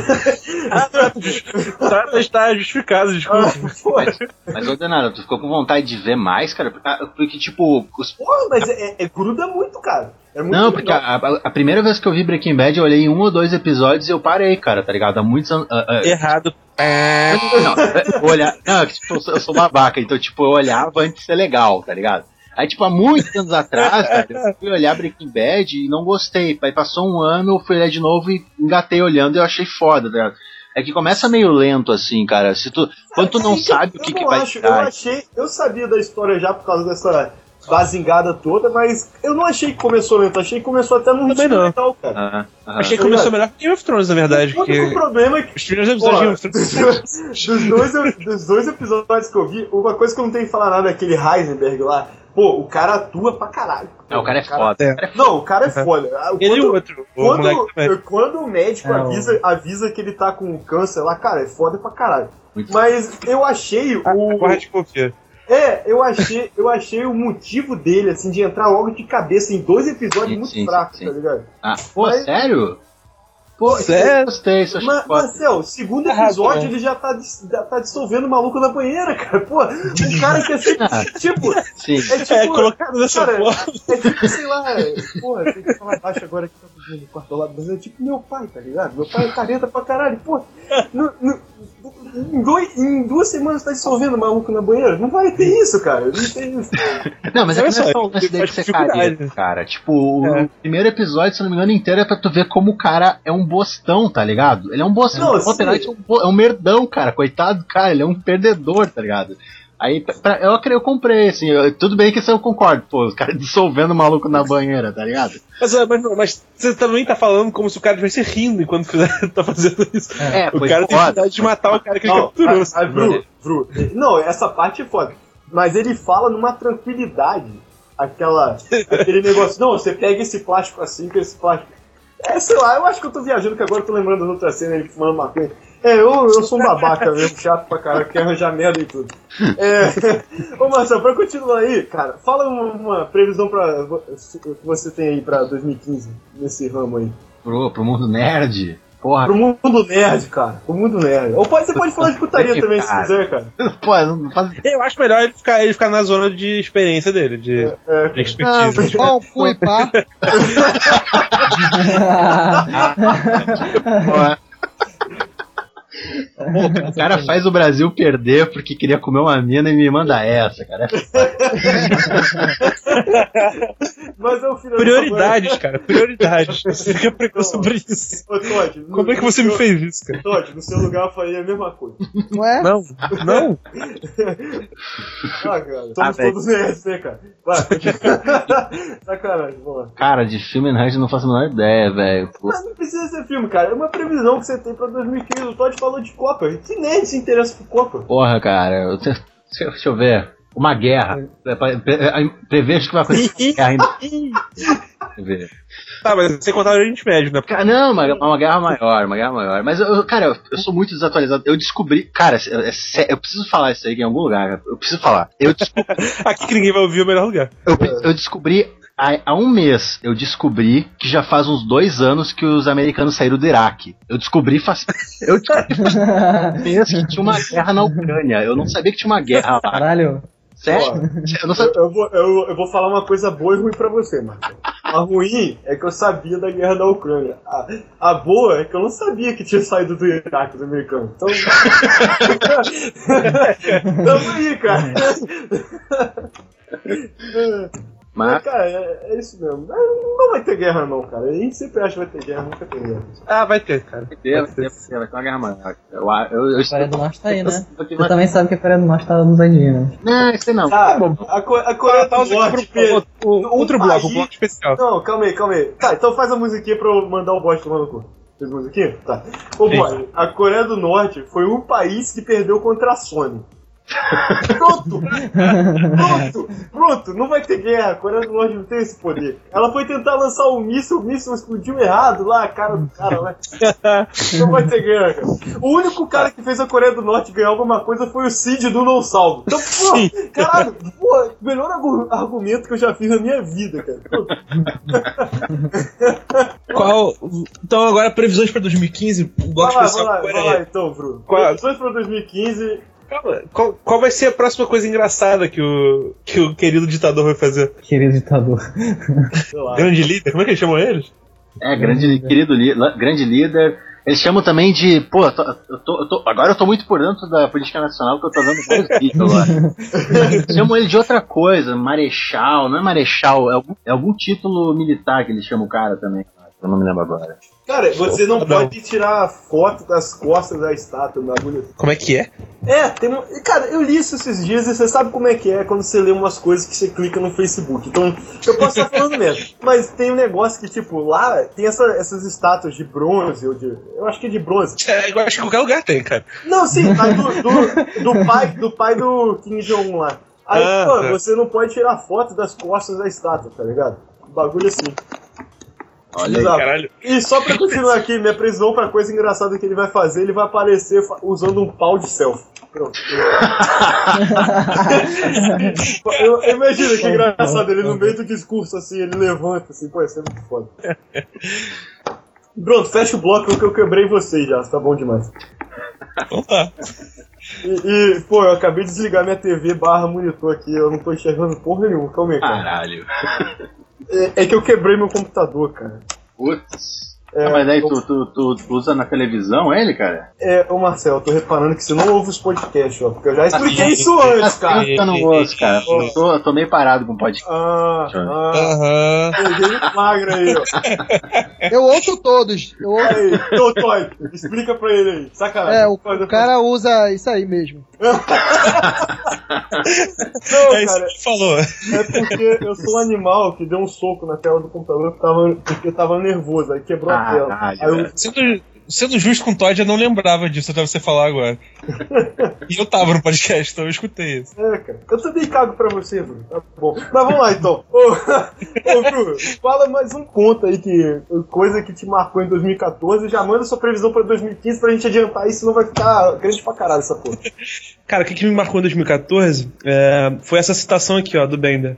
Tá justificado, desculpa. Mas, Ordenado, tu ficou com vontade de ver mais, cara? Porque, tipo... Porra, mas gruda muito, cara. É muito não, porque a primeira vez que eu vi Breaking Bad, eu olhei 1 ou 2 episódios e eu parei, cara, tá ligado? Há muitos anos... Errado. Eu sou babaca, então, tipo, eu olhava antes de ser legal, tá ligado? Aí, tipo, há muitos anos atrás, cara, eu fui olhar Breaking Bad e não gostei. Aí passou um ano, eu fui olhar de novo e engatei olhando e eu achei foda, tá ligado? É que começa meio lento, assim, cara. Quando tu não sabe o que vai dar... Eu sabia da história já por causa dessa bazingada toda, mas eu não achei que começou lento. Achei que começou até num ritmo legal, cara. Achei que começou melhor que Game of Thrones, na verdade. O problema é que... Os primeiros episódios de Game of Thrones... dos dois episódios que eu vi, uma coisa que eu não tenho que falar nada é aquele Heisenberg lá. Pô, o cara atua pra caralho. O cara é foda. Não, o cara é foda. Ele e o outro. Quando o médico avisa que ele tá com câncer lá, cara, é foda pra caralho. Mas eu achei eu achei o motivo dele, assim, de entrar logo de cabeça em 2 episódios muito fracos, tá ligado? Sério? Pô, sério? Gostei, Marcel, segundo episódio ele já tá dissolvendo o maluco na banheira, cara. Pô, o cara que é tipo. Sim. Colocado dessa forma. É tipo, sei lá, porra, tem que falar baixo agora que tá no quarto do lado, mas é tipo meu pai, tá ligado? Meu pai é careta pra caralho, pô. Em 2 semanas tá dissolvendo o maluco na banheira? Não vai ter isso, cara. Não tem isso. Não, mas é que não é só o lance dele ser careta, cara. Tipo, o primeiro episódio, se não me engano, inteiro é pra tu ver como o cara é um bostão, tá ligado? Ele é um bostão. É um merdão, cara. Coitado do cara, ele é um perdedor, tá ligado? Aí, eu comprei, assim, tudo bem que isso eu concordo, pô, os caras dissolvendo o maluco na banheira, tá ligado? Mas você também tá falando como se o cara estivesse rindo enquanto tá fazendo isso. O cara tem vontade de matar o cara que ele capturou. Não, essa parte é foda. Mas ele fala numa tranquilidade, aquele negócio, não, você pega esse plástico assim, com esse plástico. Sei lá, eu acho que eu tô viajando, que agora eu tô lembrando das outras cenas, ele fumando maconha. Eu sou um babaca mesmo, chato pra caralho, quer arranjar merda e tudo. Ô Marcelo, pra continuar aí, cara, fala uma previsão que você tem aí pra 2015, nesse ramo aí. Pro mundo nerd? Porra. Pro mundo nerd, cara. Pro mundo nerd. Ou você pode falar de putaria também, se quiser, cara. Pô, não faz... Eu acho melhor ele ficar na zona de experiência dele, de expertise. Não, fui, pá. Pô, o cara faz o Brasil perder porque queria comer uma mina e me manda essa, cara. Mas é o filho Prioridades, cara, prioridades. Você quer pregar sobre isso? Ô, Todd, Como é que você me fez isso, cara? Todd, no seu lugar eu faria a mesma coisa. Não é? Não, não. Ah, cara, somos todos nerds, né, cara? Vai, sacanagem, vamos lá. Cara, de filme nerd eu não faço a menor ideia, velho. Mas não precisa ser filme, cara. É uma previsão que você tem pra 2015. O Todd falou de Copa. Que nerd se interessa por Copa? Porra, cara, deixa eu ver. Uma guerra. Prevejo que vai acontecer uma guerra ainda. Deixa eu ver. Tá, mas sem contar o Oriente Médio, né? Cara, não, uma guerra maior. Mas, cara, eu sou muito desatualizado. Eu descobri... Cara, eu preciso falar isso aí em algum lugar, cara. Eu preciso falar. Eu descobri... Aqui que ninguém vai ouvir é o melhor lugar. Eu descobri... Há um mês, eu descobri que já faz uns 2 anos que os americanos saíram do Iraque. Eu descobri faz um mês que tinha uma guerra na Ucrânia. Eu não sabia que tinha uma guerra lá. Caralho. Sério? Eu não sabia. Eu vou falar uma coisa boa e ruim pra você, Marcos. A ruim é que eu sabia da guerra da Ucrânia. A boa é que eu não sabia que tinha saído do Iraque os americanos. Então. Tamo aí, cara. Mas, cara, é isso mesmo. Não vai ter guerra, não, cara. A gente sempre acha que vai ter guerra, nunca tem guerra. Ah, vai ter, cara. Vai ter uma guerra maior. A Coreia do Norte tá aí, né? Você também sabe que a Coreia do Norte tá nos andinhos, né? Não, isso aí não. Tá bom. A Coreia do Norte... Outro bloco, um bloco especial. Não, calma aí. Tá, então faz a musiquinha pra eu mandar o bosta tomar no cu. Fez musiquinha? Tá. Ô, boy, a Coreia do Norte foi um país que perdeu contra a Sony. Pronto, não vai ter guerra. A Coreia do Norte não tem esse poder. Ela foi tentar lançar um míssil, o míssil explodiu errado lá, a cara do cara, né? Não vai ter guerra, cara. O único cara que fez a Coreia do Norte ganhar alguma coisa foi o Cid do Não Salvo. Então, pô, caralho, pô, melhor argumento que eu já fiz na minha vida, cara. Então agora previsões pra 2015, um bloco especial. Vai lá então, Bruno. Previsões pra 2015. Qual vai ser a próxima coisa engraçada que o querido ditador vai fazer? Querido ditador. Grande líder, como é que eles chamam eles? Grande líder. Eles chamam também de... Pô, agora eu tô muito por dentro da política nacional, porque eu tô vendo vários vídeos agora. Chamam ele de outra coisa, marechal, não é marechal, é algum título militar que eles chamam o cara também. Eu não me lembro agora. Cara, você não pode tirar foto das costas da estátua da agulha. Como é que é? Cara, eu li isso esses dias e você sabe como é que é quando você lê umas coisas que você clica no Facebook. Então, eu posso estar falando mesmo. Mas tem um negócio que, tipo, lá tem essas estátuas de bronze, eu acho que é de bronze. Eu acho que qualquer lugar tem, cara. Não, sim, do pai do Kim Jong-un lá. Aí, você não pode tirar foto das costas da estátua, tá ligado? Um bagulho assim. Olha aí, caralho. E só pra continuar aqui, minha previsão pra coisa engraçada que ele vai fazer, ele vai aparecer usando um pau de selfie. Pronto. Imagina que engraçado, ele no meio do discurso, assim, ele levanta, assim, pô, isso é muito foda. Pronto, fecha o bloco que eu quebrei vocês já, tá bom demais. Opa. Pô, eu acabei de desligar minha TV /monitor aqui, eu não tô enxergando porra nenhuma, calma aí, cara. Caralho. É que eu quebrei meu computador, cara. Putz. Mas aí tu usa na televisão ele, cara? Ô Marcelo, eu tô reparando que você não ouve os podcasts, ó. Porque eu já expliquei isso antes, cara. Eu não ouço, cara. Eu tô meio parado com o podcast. Peguei magra aí, ó. Eu ouço todos. Aí, Toy, explica pra ele aí. Sacanagem. O cara usa isso aí mesmo. Não, isso cara, que falou. É porque eu sou um animal que deu um soco na tela do computador porque tava nervoso, aí quebrou a tela. Aí Sendo justo com o Todd, eu não lembrava disso até você falar agora. E eu tava no podcast, então eu escutei isso. Cara. Eu também cago pra você, Bruno. Tá bom. Mas vamos lá, então. Ô, Bruno, fala mais um conto aí, coisa que te marcou em 2014. Já manda sua previsão pra 2015 pra gente adiantar isso, senão vai ficar grande pra caralho essa porra. Cara, o que me marcou em 2014 foi essa citação aqui, ó, do Bender.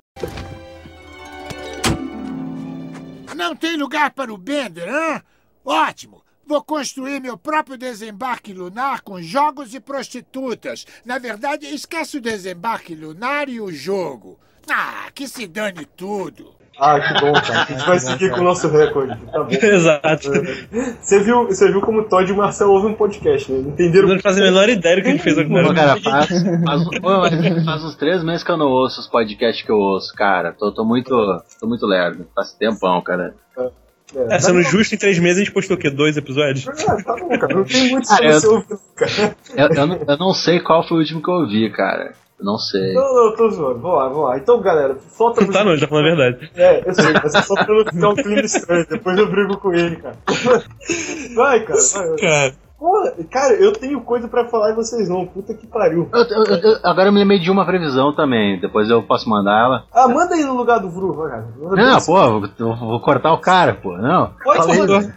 Não tem lugar para o Bender, hã? Ótimo! Vou construir meu próprio desembarque lunar com jogos e prostitutas. Na verdade, esquece o desembarque lunar e o jogo. Ah, que se dane tudo. Ah, que bom, cara. A gente vai seguir com o nosso recorde. Tá bom. Exato. Você viu como o Todd e o Marcel ouvem um podcast, né? Entenderam? Não fazem a menor ideia do que a gente fez agora. Pô, cara, faz uns 3 meses que eu não ouço os podcasts que eu ouço, cara. Tô muito lerdo. Faz tempão, cara. Sendo justo, em 3 meses a gente postou o quê? 2 episódios? Tá bom, cara. Não tem muito pra você ouvir, cara. Eu não sei qual foi o último que eu ouvi, cara. Eu não sei. Não, tô zoando. Vamos lá. Então, galera, solta a Tá não, já falando a verdade. Eu sei, mas é só pra não ficar um clima estranho. Depois eu brigo com ele, cara. Vai, cara. Cara. Porra, cara, eu tenho coisa pra falar e vocês não. Puta que pariu. Agora eu me lembrei de uma previsão também. Depois eu posso mandar ela. Ah, manda aí no lugar do Vru, vai, cara. Não, pô, vou cortar o cara, pô. Não. Pode mandar.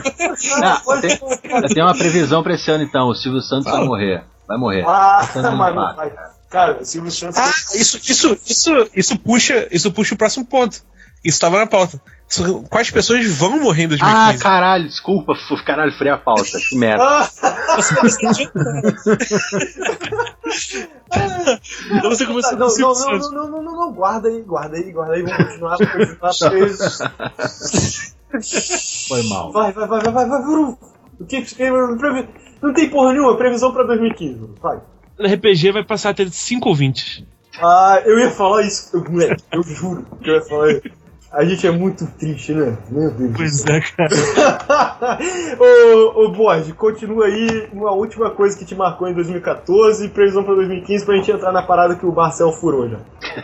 Eu tenho uma previsão pra esse ano, então. O Silvio Santos vai morrer. Vai morrer. Mas não vai. Cara, Silvio Santos... Isso puxa o próximo ponto. Isso tava na pauta. Quais pessoas vão morrer em 2015? Ah, caralho, desculpa. Caralho, furei a pauta. Que merda. Então você começou com o Silvio Santos. Não, guarda aí. Vamos continuar. Foi mal. Vai, Vru. O que você quer? Não tem porra nenhuma, previsão pra 2015, vai. O RPG vai passar a ter 5 ouvintes. Ah, eu ia falar isso, moleque, eu juro que eu ia falar isso. A gente é muito triste, né? Meu Deus. Pois é, cara. Ô Borges, continua aí uma última coisa que te marcou em 2014 e previsão pra 2015 pra gente entrar na parada que o Marcel furou já.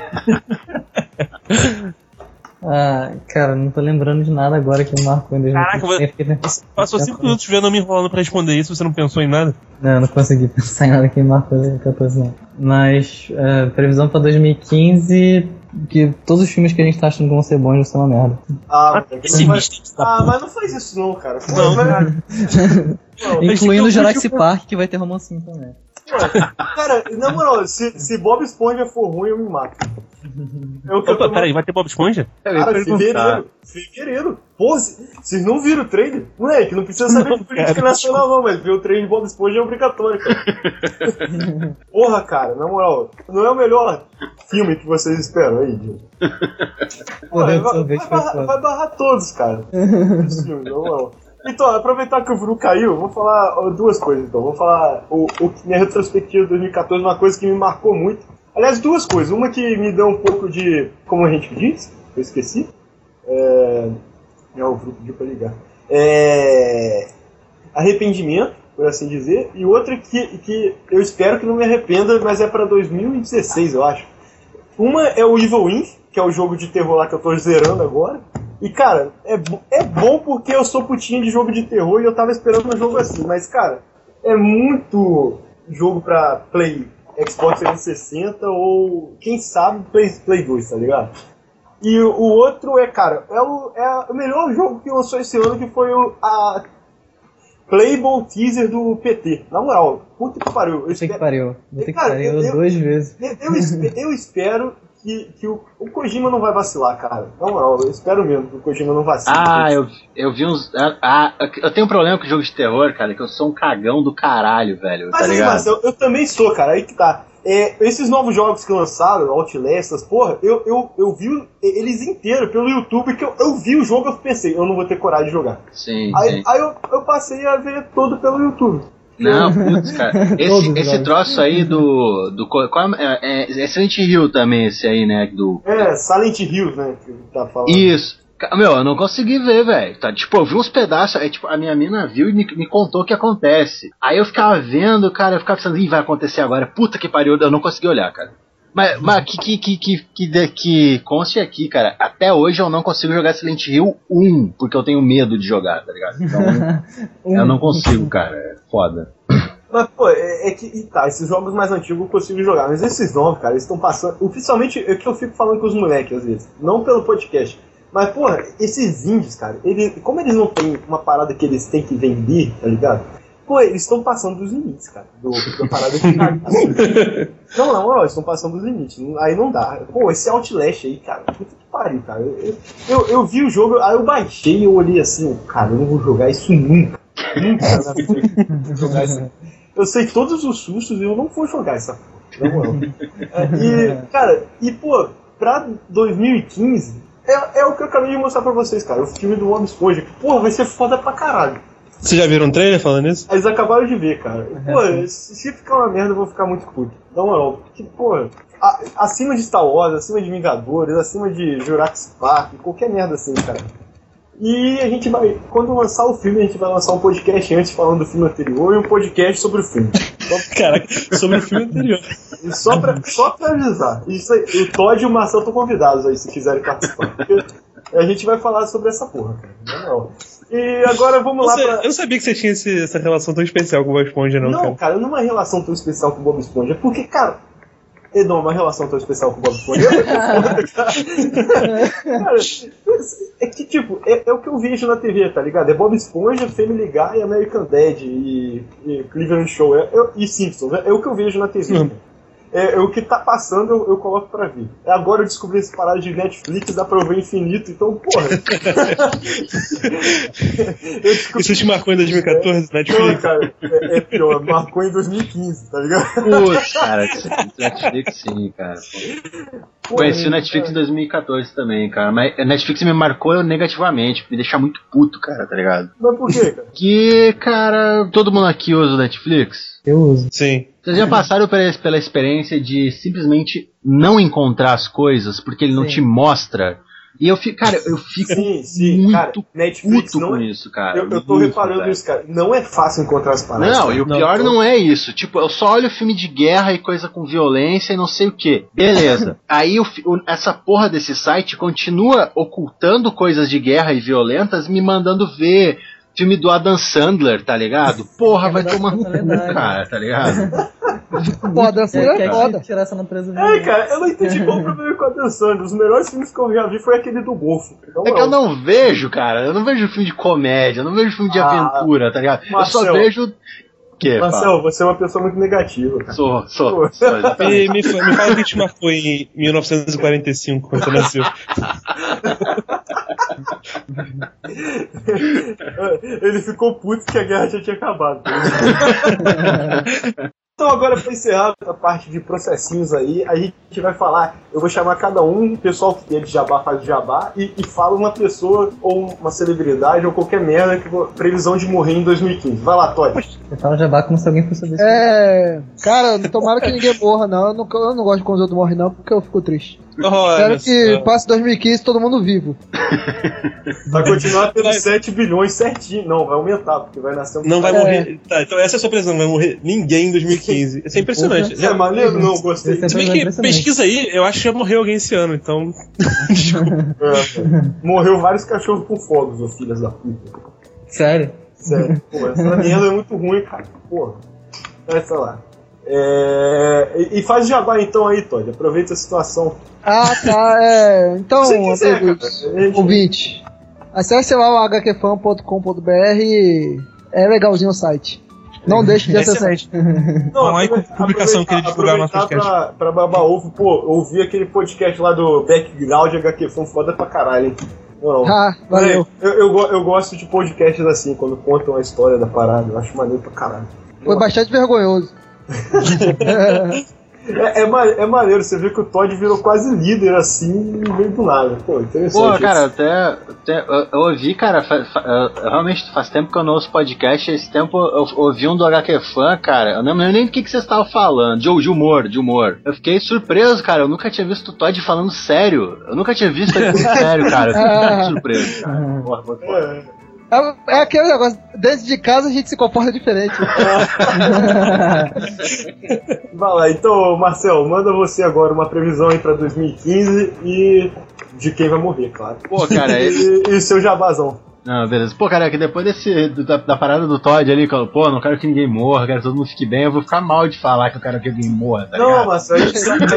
Cara, não tô lembrando de nada agora que me marcou em 2015. Caraca, você passou 5 minutos vendo eu me enrolando pra responder isso, você não pensou em nada? Não, eu não consegui pensar em nada que me marcou em 2014, não. Mas, previsão pra 2015, que todos os filmes que a gente tá achando que vão ser bons vão ser uma merda. Mas não faz isso não, cara. Incluindo o Jurassic Park, que vai ter romancinho também. Cara, na moral, se Bob Esponja for ruim, eu me mato. Opa, peraí, vai ter Bob Esponja? Cara, fevereiro. Pô, vocês não viram o trailer? Moleque, não precisa saber de política nacional não, mas ver o trailer de Bob Esponja é obrigatório, cara. Porra, cara, na moral, não é o melhor filme que vocês esperam aí, Diego. Vai barrar todos, cara. Os filmes, na moral. Então, aproveitar que o Vru caiu, vou falar 2 coisas, então. Vou falar minha retrospectiva de 2014, uma coisa que me marcou muito. Aliás, 2 coisas. Uma que me deu um pouco de... Como a gente diz? Eu esqueci. O Vru pediu pra ligar. Arrependimento, por assim dizer. E outra que eu espero que não me arrependa, mas é pra 2016, eu acho. Uma é o Evil Inc., que é o jogo de terror lá que eu tô zerando agora. E, cara, é bom porque eu sou putinha de jogo de terror e eu tava esperando um jogo assim. Mas, cara, é muito jogo pra Play Xbox 360 ou, quem sabe, Play 2, tá ligado? E o outro é, cara, é o melhor jogo que lançou esse ano, que foi a Playable Teaser do PT. Na moral, puta que pariu. Vou ter que pariu 2 vezes. Eu espero que o Kojima não vai vacilar, cara. Na moral, eu espero mesmo que o Kojima não vacile. Eu vi uns... eu tenho um problema com o jogo de terror, cara, que eu sou um cagão do caralho, velho. Mas tá ligado? Mas eu também sou, cara, aí que tá. Esses novos jogos que lançaram, Outlast, essas porra, eu vi eles inteiros pelo YouTube, que eu vi o jogo e eu pensei, eu não vou ter coragem de jogar. Sim. Aí eu passei a ver todo pelo YouTube. Não, putz, cara. Esse troço aí do é Silent Hill também, esse aí, né? Silent Hill, né? Que tá falando. Isso. Meu, eu não consegui ver, velho. Tá, tipo, eu vi uns pedaços, aí tipo, a minha mina viu e me contou o que acontece. Aí eu ficava vendo, cara, eu ficava pensando, vai acontecer agora. Puta que pariu, eu não consegui olhar, cara. Mas que conste aqui, cara, até hoje eu não consigo jogar Silent Hill 1, porque eu tenho medo de jogar, tá ligado? Então, eu não consigo, cara, é foda. Mas, pô, esses jogos mais antigos eu consigo jogar, mas esses novos, cara, eles estão passando, oficialmente, é que eu fico falando com os moleques, às vezes, não pelo podcast, mas, porra, esses indies, cara, como eles não têm uma parada que eles têm que vender, tá ligado? Pô, eles estão passando dos limites, cara. Da parada de Não, na moral, eles estão passando dos limites. Aí não dá. Pô, esse Outlast aí, cara, puta que pariu, cara. Eu vi o jogo, aí eu baixei e eu olhei assim, cara, eu não vou jogar isso nunca. Nunca na vida eu vou jogar isso. Eu sei todos os sustos e eu não vou jogar essa porra. Na moral. Pô, pra 2015, é o que eu acabei de mostrar pra vocês, cara. O filme do Bob Esponja. Porra, vai ser foda pra caralho. Vocês já viram um trailer falando isso? Eles acabaram de ver, cara. Pô, se ficar uma merda, eu vou ficar muito puto. Na moral, porque, pô, acima de Star Wars, acima de Vingadores, acima de Jurassic Park, qualquer merda assim, cara. E a gente vai, quando lançar o filme, a gente vai lançar um podcast antes falando do filme anterior e um podcast sobre o filme. Caraca, sobre o filme anterior. E só pra avisar. Isso aí, o Todd e o Marcel estão convidados aí, se quiserem participar. Porque a gente vai falar sobre essa porra, cara. Não. E agora vamos lá pra... Eu não sabia que você tinha essa relação tão especial com o Bob Esponja, não, cara. Não, cara, não é uma relação tão especial com o Bob Esponja, porque, cara... Não, uma relação tão especial com o Bob Esponja. Cara, é que, tipo, é o que eu vejo na TV, tá ligado? É Bob Esponja, Family Guy, American Dad e Cleveland Show e Simpsons. É o que eu vejo na TV. É o que tá passando, eu coloco pra ver. Agora eu descobri essa parada de Netflix, dá pra eu ver infinito, então, porra. Isso te marcou em 2014, Netflix? Não, cara, é pior, marcou em 2015, tá ligado? Putz, cara, Netflix sim, cara. Conheci o Netflix em 2014 também, cara. Mas a Netflix me marcou negativamente, me deixa muito puto, cara, tá ligado? Mas por quê, cara? Que, cara, todo mundo aqui usa o Netflix? Eu uso. Sim. Vocês já passaram pela experiência de simplesmente não encontrar as coisas porque ele não te mostra? E eu fico, cara, muito cara, Netflix puto não com isso, cara. Eu tô reparando isso, cara. Não é fácil encontrar as paradas. Não, e o pior não é isso. Tipo, eu só olho filme de guerra e coisa com violência e não sei o que. Beleza. Aí essa porra desse site continua ocultando coisas de guerra e violentas, me mandando ver filme do Adam Sandler, tá ligado? Porra, vai tomar no cu, cara, tá ligado? Pô, Adam Sandler é foda. Tirar essa natureza Cara, eu não entendi qual o problema com a Adam Sandler. Os melhores filmes que eu já vi foi aquele do Golfo. É que eu não vejo, cara. Eu não vejo filme de comédia, eu não vejo filme de aventura, tá ligado? Marcel, eu só vejo... Marcel, você é uma pessoa muito negativa, cara. Sou. Me fala o que te marcou em 1945, quando você nasceu. Ele ficou puto que a guerra já tinha acabado. Então agora, para encerrar a parte de processinhos aí, a gente vai falar, eu vou chamar cada um, o pessoal que tem de jabá faz de jabá, e fala uma pessoa ou uma celebridade ou qualquer merda que previsão de morrer em 2015. Vai lá, Todd. Você fala jabá como se alguém fosse saber. Cara, tomara que ninguém morra, não. Eu não gosto quando os outros morrem, não, porque eu fico triste. Espero que passe 2015 todo mundo vivo. Vai continuar tendo 7 bilhões certinho. Não, vai aumentar, porque vai nascer Não vai morrer. Tá, então essa é a sua previsão, não vai morrer ninguém em 2015. Isso é impressionante. É maneiro? Não, gostei. Se bem que pesquisa aí, eu acho que já morreu alguém esse ano, então. Morreu vários cachorros com fogos, ô filhas da puta. Sério? Sério. Pô, essa merda é muito ruim, cara. Porra. Olha lá. E faz jabá então aí, Todd. Aproveita a situação. Então, quiser, amigos, ouvinte, acesse lá o hqfan.com.br. É legalzinho o site. Não deixe de acessar. Não, aí com publicação que ele divulgar no podcast. Pra babar ovo, pô, ouvi aquele podcast lá do Background HQFan, foda pra caralho, hein? Valeu. Eu gosto de podcasts assim, quando contam a história da parada. Eu acho maneiro pra caralho. Foi bastante vergonhoso. É maneiro, você vê que o Todd virou quase líder assim no meio do nada. Pô, interessante. Pô, cara, até eu ouvi, cara, realmente faz tempo que eu não ouço podcast. Esse tempo eu ouvi um do HQ Fan, cara. Eu não lembro nem do que vocês estavam falando. De humor. Eu fiquei surpreso, cara. Eu nunca tinha visto o Todd falando sério. Eu nunca tinha visto ele falando sério, cara. Eu fiquei muito surpreso, cara. Porra. É aquele negócio, dentro de casa a gente se comporta diferente. Vai lá, então, Marcel, manda você agora uma previsão aí pra 2015 e de quem vai morrer, claro. Pô, cara, e seu jabazão. Não, beleza. Pô, cara, que depois da parada do Todd ali, pô, não quero que ninguém morra, quero que todo mundo fique bem, eu vou ficar mal de falar que eu quero que alguém morra, tá ligado? Não, Marcel, a gente sabe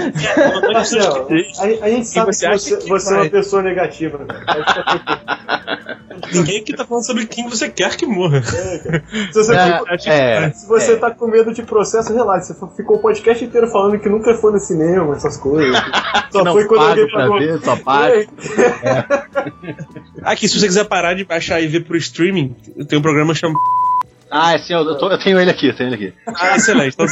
que você é uma pessoa negativa, cara. Ninguém aqui tá falando sobre quem você quer que morra. Se você tá com medo de processo, relaxa. Você ficou o podcast inteiro falando que nunca foi no cinema, essas coisas. Só não foi quando alguém pagou. Ver, só paga. Aqui, se você quiser parar de baixar e ver pro streaming, tem um programa chamado Ah, sim, eu tenho ele aqui, Ah, excelente. Então,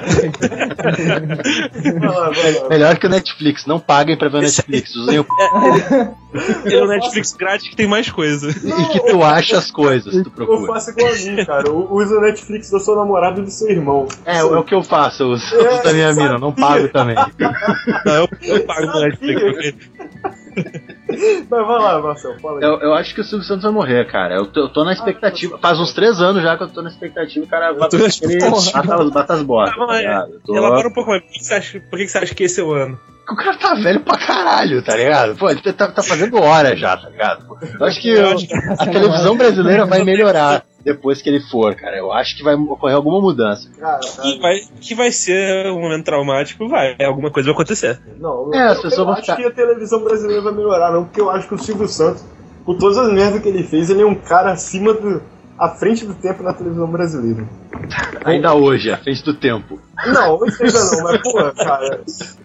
Vai lá. Melhor que o Netflix, não paguem pra ver o Netflix, usem o é o Netflix grátis que tem mais coisa. e que tu acha as coisas, tu Eu procura. faço igual a mim, cara. Eu uso o Netflix do seu namorado e do seu irmão. É o que eu faço, eu uso da minha mina, eu não pago também. Não, eu pago no Netflix. Mas vai lá, Marcelo, fala aí. Eu acho que o Silvio Santos vai morrer, cara. Eu tô na expectativa. Faz uns 3 anos já que eu tô na expectativa, o cara bata as botas. Tá ligado? Elabora um pouco mais. Por que você acha que esse é o ano? O cara tá velho pra caralho, tá ligado? Pô, ele tá fazendo hora já, tá ligado? Eu acho que a televisão brasileira vai melhorar depois que ele for, cara. Eu acho que vai ocorrer alguma mudança. Cara, Que vai ser um momento traumático, vai. Alguma coisa vai acontecer. não, as pessoas eu vão acho ficar. que a televisão brasileira vai melhorar, não, porque eu acho que o Silvio Santos, com todas as merdas que ele fez, ele é um cara à frente do tempo na televisão brasileira. Ainda hoje, à frente do tempo. Não, hoje ainda não, mas, pô, cara.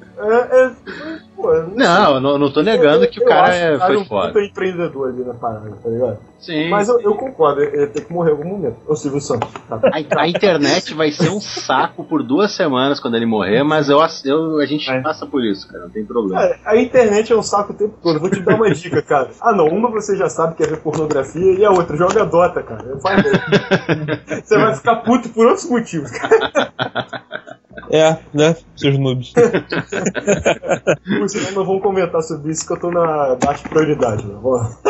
Não tô negando que o cara foi um foda. puta empreendedor ali na parada, tá ligado? Sim. Mas eu concordo, ele tem que morrer em algum momento. O Silvio Santos. Tá? A internet vai ser um saco por 2 semanas quando ele morrer, mas a gente passa por isso, cara, não tem problema. Cara, a internet é um saco o tempo todo. Vou te dar uma dica, cara. Uma você já sabe que é ver pornografia e a outra joga Dota, cara. Você vai ficar puto por outros motivos, cara. Né? Seus noobs. Por sinal, não vamos comentar sobre isso que eu tô na baixa prioridade, né?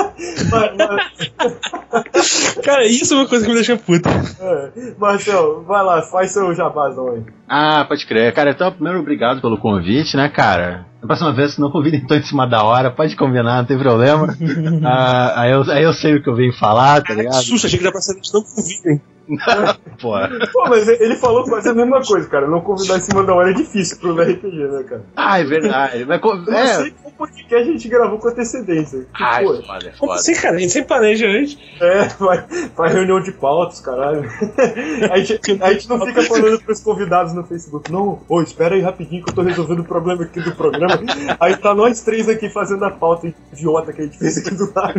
Cara, isso é uma coisa que me deixa puto. Marcelo, vai lá, faz seu jabazão aí. Ah, pode crer. Cara, então, primeiro, obrigado pelo convite, né, cara? Da próxima vez, se não convidem tão em cima da hora, pode combinar, não tem problema. Aí eu sei o que eu venho falar, tá ligado? Susto, achei que da próxima vez não convidem. Pô, mas ele falou quase a mesma coisa, cara. Não convidar em cima da hora é difícil pro RPG, né, cara? É verdade. Mas, eu sei que o podcast a gente gravou com antecedência. Foda. Como assim, cara? A gente sempre planeja antes. Faz reunião de pautas, caralho. A gente não fica falando pros convidados no Facebook. Não, espera aí rapidinho que eu tô resolvendo o problema aqui do programa. Aí tá nós 3 aqui fazendo a pauta idiota que a gente fez aqui do lado.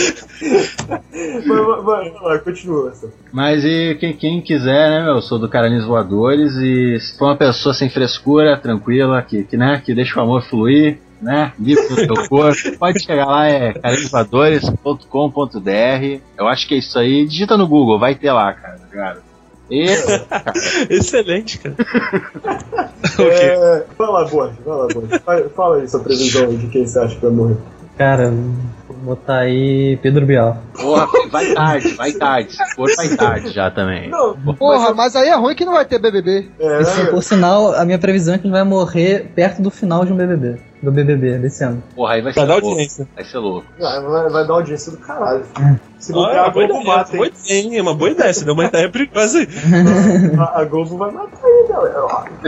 Vai lá, continua. Mas e quem quiser, né, eu sou do Caralhinhos Voadores, e se for uma pessoa sem frescura, tranquila, que deixa o amor fluir, né, livre no seu corpo, pode chegar lá, é caralhosvoadores.com.br. Eu acho que é isso aí, digita no Google, vai ter lá, cara. Excelente, cara. Vai lá, Borges. Fala aí sua previsão de quem você acha que vai morrer. Cara, vou botar aí Pedro Bial. Porra, vai tarde. Se for, vai tarde já também. Não, Porra, mas aí é ruim que não vai ter BBB. Por sinal, a minha previsão é que ele vai morrer perto do final de um BBB. Do BBB desse ano. Porra, aí vai ser louco. Vai ser louco. Vai dar audiência do caralho. Se não a Globo mata, hein? É uma boa ideia, se deu uma ideia perigosa aí. A Globo vai matar aí, galera.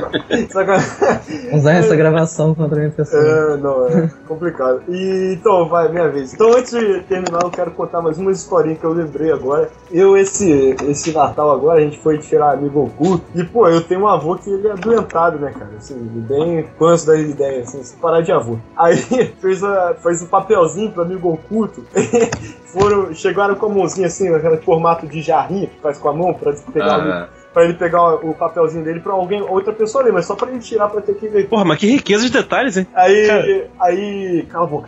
Usar essa gravação contra a minha pessoa. Não, é complicado. E então, vai, minha vez. Então, antes de terminar, eu quero contar mais uma historinha que eu lembrei agora. Esse Natal agora, a gente foi tirar amigo oculto. E, pô, eu tenho um avô que ele é adoentado, né, cara? Assim, bem panço das ideias, assim, se parar de avô. Aí fez um papelzinho pro amigo oculto. Chegaram com a mãozinha assim, aquele formato de jarrinha que faz com a mão pra pegar pra ele pegar o papelzinho dele pra outra pessoa ler, mas só pra ele tirar pra ter que ver. Porra, mas que riqueza de detalhes, hein? Aí cala a boca.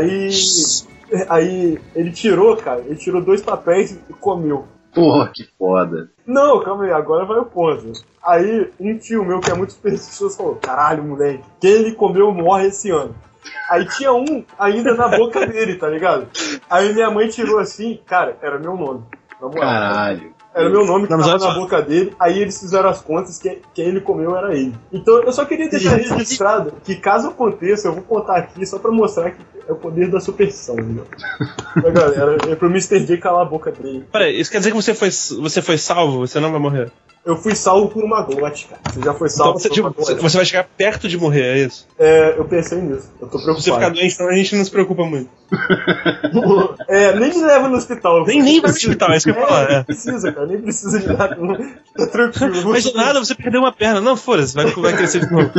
Aí ele tirou 2 papéis e comeu. Porra, que foda. Não, calma aí, agora vai o ponto. Aí um tio meu que é muito supersticioso falou: caralho, moleque, quem ele comeu morre esse ano. Aí tinha um ainda na boca dele, tá ligado? Aí minha mãe tirou assim, cara, era meu nome. Caralho. Era meu nome que tava na boca dele. Aí eles fizeram as contas que quem ele comeu era ele. Então eu só queria deixar registrado que caso aconteça, eu vou contar aqui só pra mostrar que é o poder da superstição, entendeu? Galera, é pro Mr. J calar a boca dele. Peraí, isso quer dizer que você foi salvo? Você não vai morrer? Eu fui salvo por uma glote, cara. Você já foi salvo então, por uma glote. Você vai chegar perto de morrer, é isso? Eu pensei nisso. Eu tô preocupado. Se você ficar doente, então a gente não se preocupa muito. Nem me leva no hospital. Nem vai no hospital, é isso que eu ia falar. Nem precisa, cara. Nem precisa de nada. Tá tranquilo. Mas de nada, você perdeu uma perna. Não, foda-se, vai crescer de novo.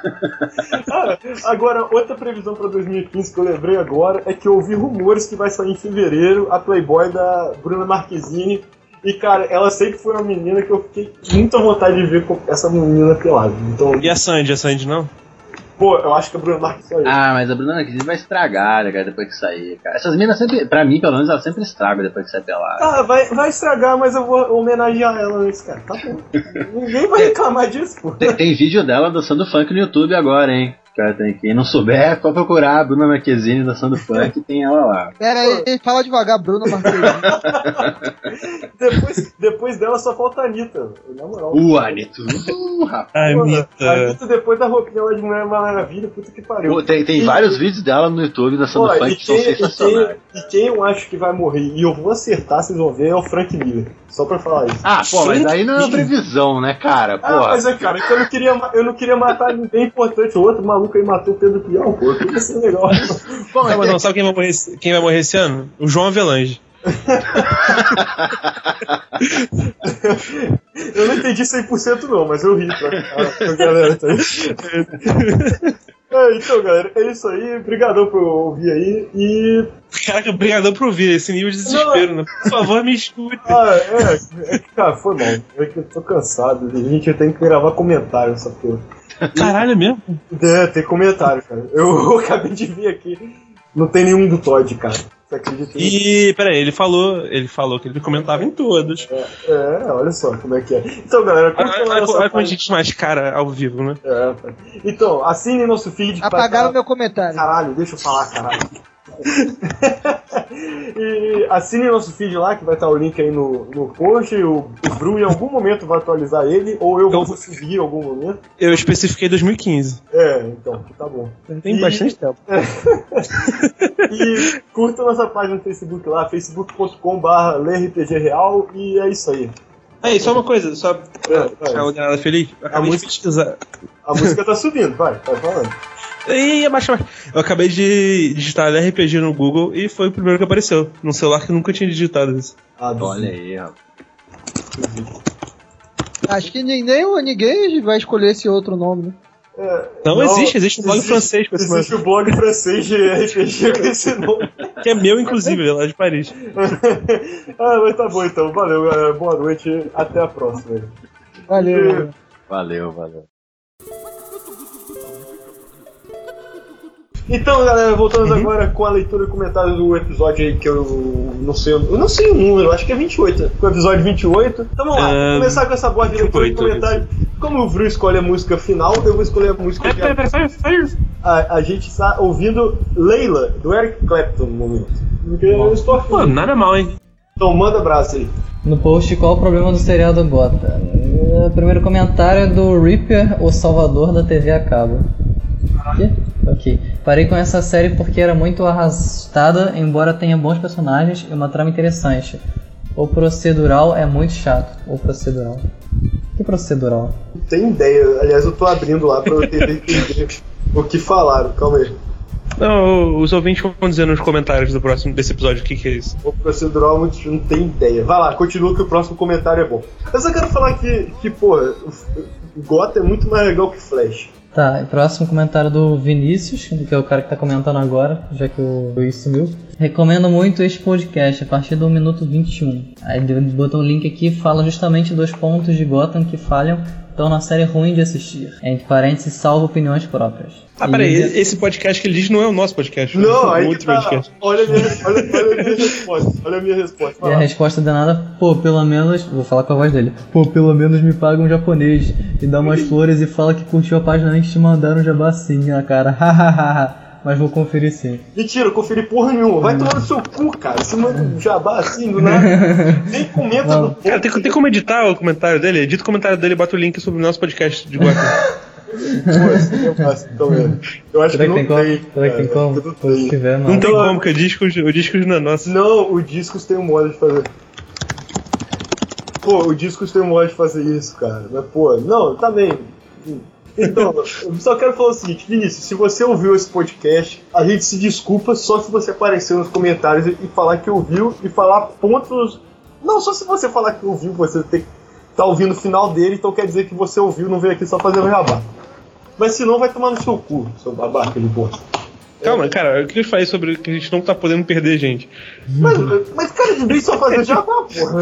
Agora, outra previsão pra 2015 que eu lembrei agora é que eu ouvi rumores que vai sair em fevereiro a Playboy da Bruna Marquezine E, cara, ela sempre foi uma menina que eu fiquei com muita vontade de ver com essa menina pelada. Então, E a Sandy não? pô, eu acho que a Bruna Marquezine saiu. Ah, mas a Bruna Marquezine vai estragar, né, cara, depois que sair, cara. Essas meninas sempre, pra mim, pelo menos, elas sempre estragam depois que sai pelada. Ah, vai estragar, mas eu vou homenagear ela antes, cara. Tá bom. Ninguém vai reclamar disso, pô. Tem vídeo dela dançando funk no YouTube agora, hein. Cara, quem não souber, pode procurar a Bruna Marquezine dançando funk, tem ela lá. Pera aí, fala devagar, Bruno Marquezine. Depois dela só falta a Anitta, na moral. Anitta. Rapaz. A Pô, Anitta. a Anitta, depois da roupinha lá de Mulher Maravilha, puta que pariu. Pô, tem vários vídeos dela no YouTube dançando funk que são sensacionais. E quem eu acho que vai morrer, e eu vou acertar, vocês vão ver, é o Frank Miller. Só pra falar isso. Ah, pô, mas aí não é uma previsão, né, cara? Pô. Mas é, cara, que eu não queria matar ninguém importante. O outro maluco aí matou o Pedro Pião, pô. Tudo isso é legal. Pô, Não, mas não, sabe quem vai morrer esse ano? O João Avelange. Eu não entendi 100% não, mas eu ri pra galera tá aí. Então, galera, é isso aí. Obrigadão por ouvir aí. E. Caraca, obrigadão por ouvir esse nível de desespero, né? Por favor, me escute. É que, cara, foi mal. É que eu tô cansado. A gente tem que gravar comentário nessa porra. Caralho, mesmo? Tem comentário, cara. Eu acabei de vir aqui. Não tem nenhum do Todd, cara. Você acredita nisso? E, peraí, ele falou que ele comentava em todos. Olha só como é que é. Então, galera, Olha como a gente mascara ao vivo, né? Então, assine nosso feed. Apagaram meu comentário. Caralho, deixa eu falar, caralho. E assine nosso feed lá, que vai estar o link aí no post. O Bru em algum momento vai atualizar ele, ou eu vou seguir em algum momento. Eu especifiquei 2015. Então, tá bom. Tem bastante tempo. E curta nossa página no Facebook lá, facebook.com/lerpgreal, e é isso aí. Aí, só uma coisa, só pra ficar o Granada feliz. Eu acabei de pesquisar. A música tá subindo, vai falando. Ih, abaixa. Eu acabei de digitar RPG no Google e foi o primeiro que apareceu. Num celular que eu nunca tinha digitado isso. Olha aí, rapaz. Acho que ninguém vai escolher esse outro nome, né? Não, existe um blog francês com esse nome. Existe um blog francês de RPG com esse nome. Que é meu, inclusive, lá de Paris. Mas tá bom então, valeu, galera. Boa noite, até a próxima. Valeu. Valeu. Então, galera, voltamos agora com a leitura e comentário do episódio aí que eu não sei o número, acho que é 28, com o episódio 28. Então vamos lá, vamos começar com essa boa de leitura e comentário. Como o Bru escolhe a música final, eu vou escolher a música que a gente está ouvindo Leila, do Eric Clapton, no momento. Eu estou aqui. Pô, nada mal, hein? Então manda abraço aí. No post, qual o problema do seriado Gotham? O primeiro comentário é do Reaper, o salvador da TV a cabo. Ok. Parei com essa série porque era muito arrastada, embora tenha bons personagens e uma trama interessante. O procedural é muito chato. O procedural. Que procedural? Não tenho ideia. Aliás, eu tô abrindo lá pra eu entender o que falaram. Calma aí. Não, os ouvintes vão dizer nos comentários desse episódio o que é isso. O procedural não tem ideia. Vai lá, continua que o próximo comentário é bom. Eu só quero falar que porra, o Gotham é muito mais legal que Flash. Tá, próximo comentário do Vinícius, que é o cara que tá comentando agora, já que o Luiz sumiu. Recomendo muito este podcast, a partir do minuto 21. Aí ele botou um link aqui e fala justamente dos pontos de Gotham que falham, então na série ruim de assistir. Entre parênteses, salvo opiniões próprias. Peraí, esse podcast que ele diz não é o nosso podcast. Não, é aí outro tá. podcast. Olha a minha resposta. E a resposta danada, pô, pelo menos, vou falar com a voz dele, pô, pelo menos me paga um japonês e dá umas flores e fala que curtiu a página antes de mandar um jabá assim, na cara, hahaha. Mas vou conferir sim. Mentira, eu conferi porra nenhuma. Vai tomar no seu cu, cara. Você manda um jabá assim do nada. Nem comenta no post. Cara, tem como editar o comentário dele? Edita o comentário dele e bota o link sobre o nosso podcast de Gotham. Eu acho que não tem. Será que tem como? Se tiver, não tem como, porque o Discos não é nosso. Não, o Discos tem um modo de fazer. Pô, o Discos tem um modo de fazer isso, cara. Mas, pô, não, tá bem. Então, eu só quero falar o seguinte, Vinícius, se você ouviu esse podcast, a gente se desculpa só se você aparecer nos comentários e falar que ouviu e falar pontos... Não, só se você falar que ouviu, você tá ouvindo o final dele, então quer dizer que você ouviu, não veio aqui só fazendo jabá. Mas se não, vai tomar no seu cu, seu babaca de bosta. Calma, cara, o que eu falei sobre que a gente não tá podendo perder gente? Mas cara, de vez só fazer jabá, porra.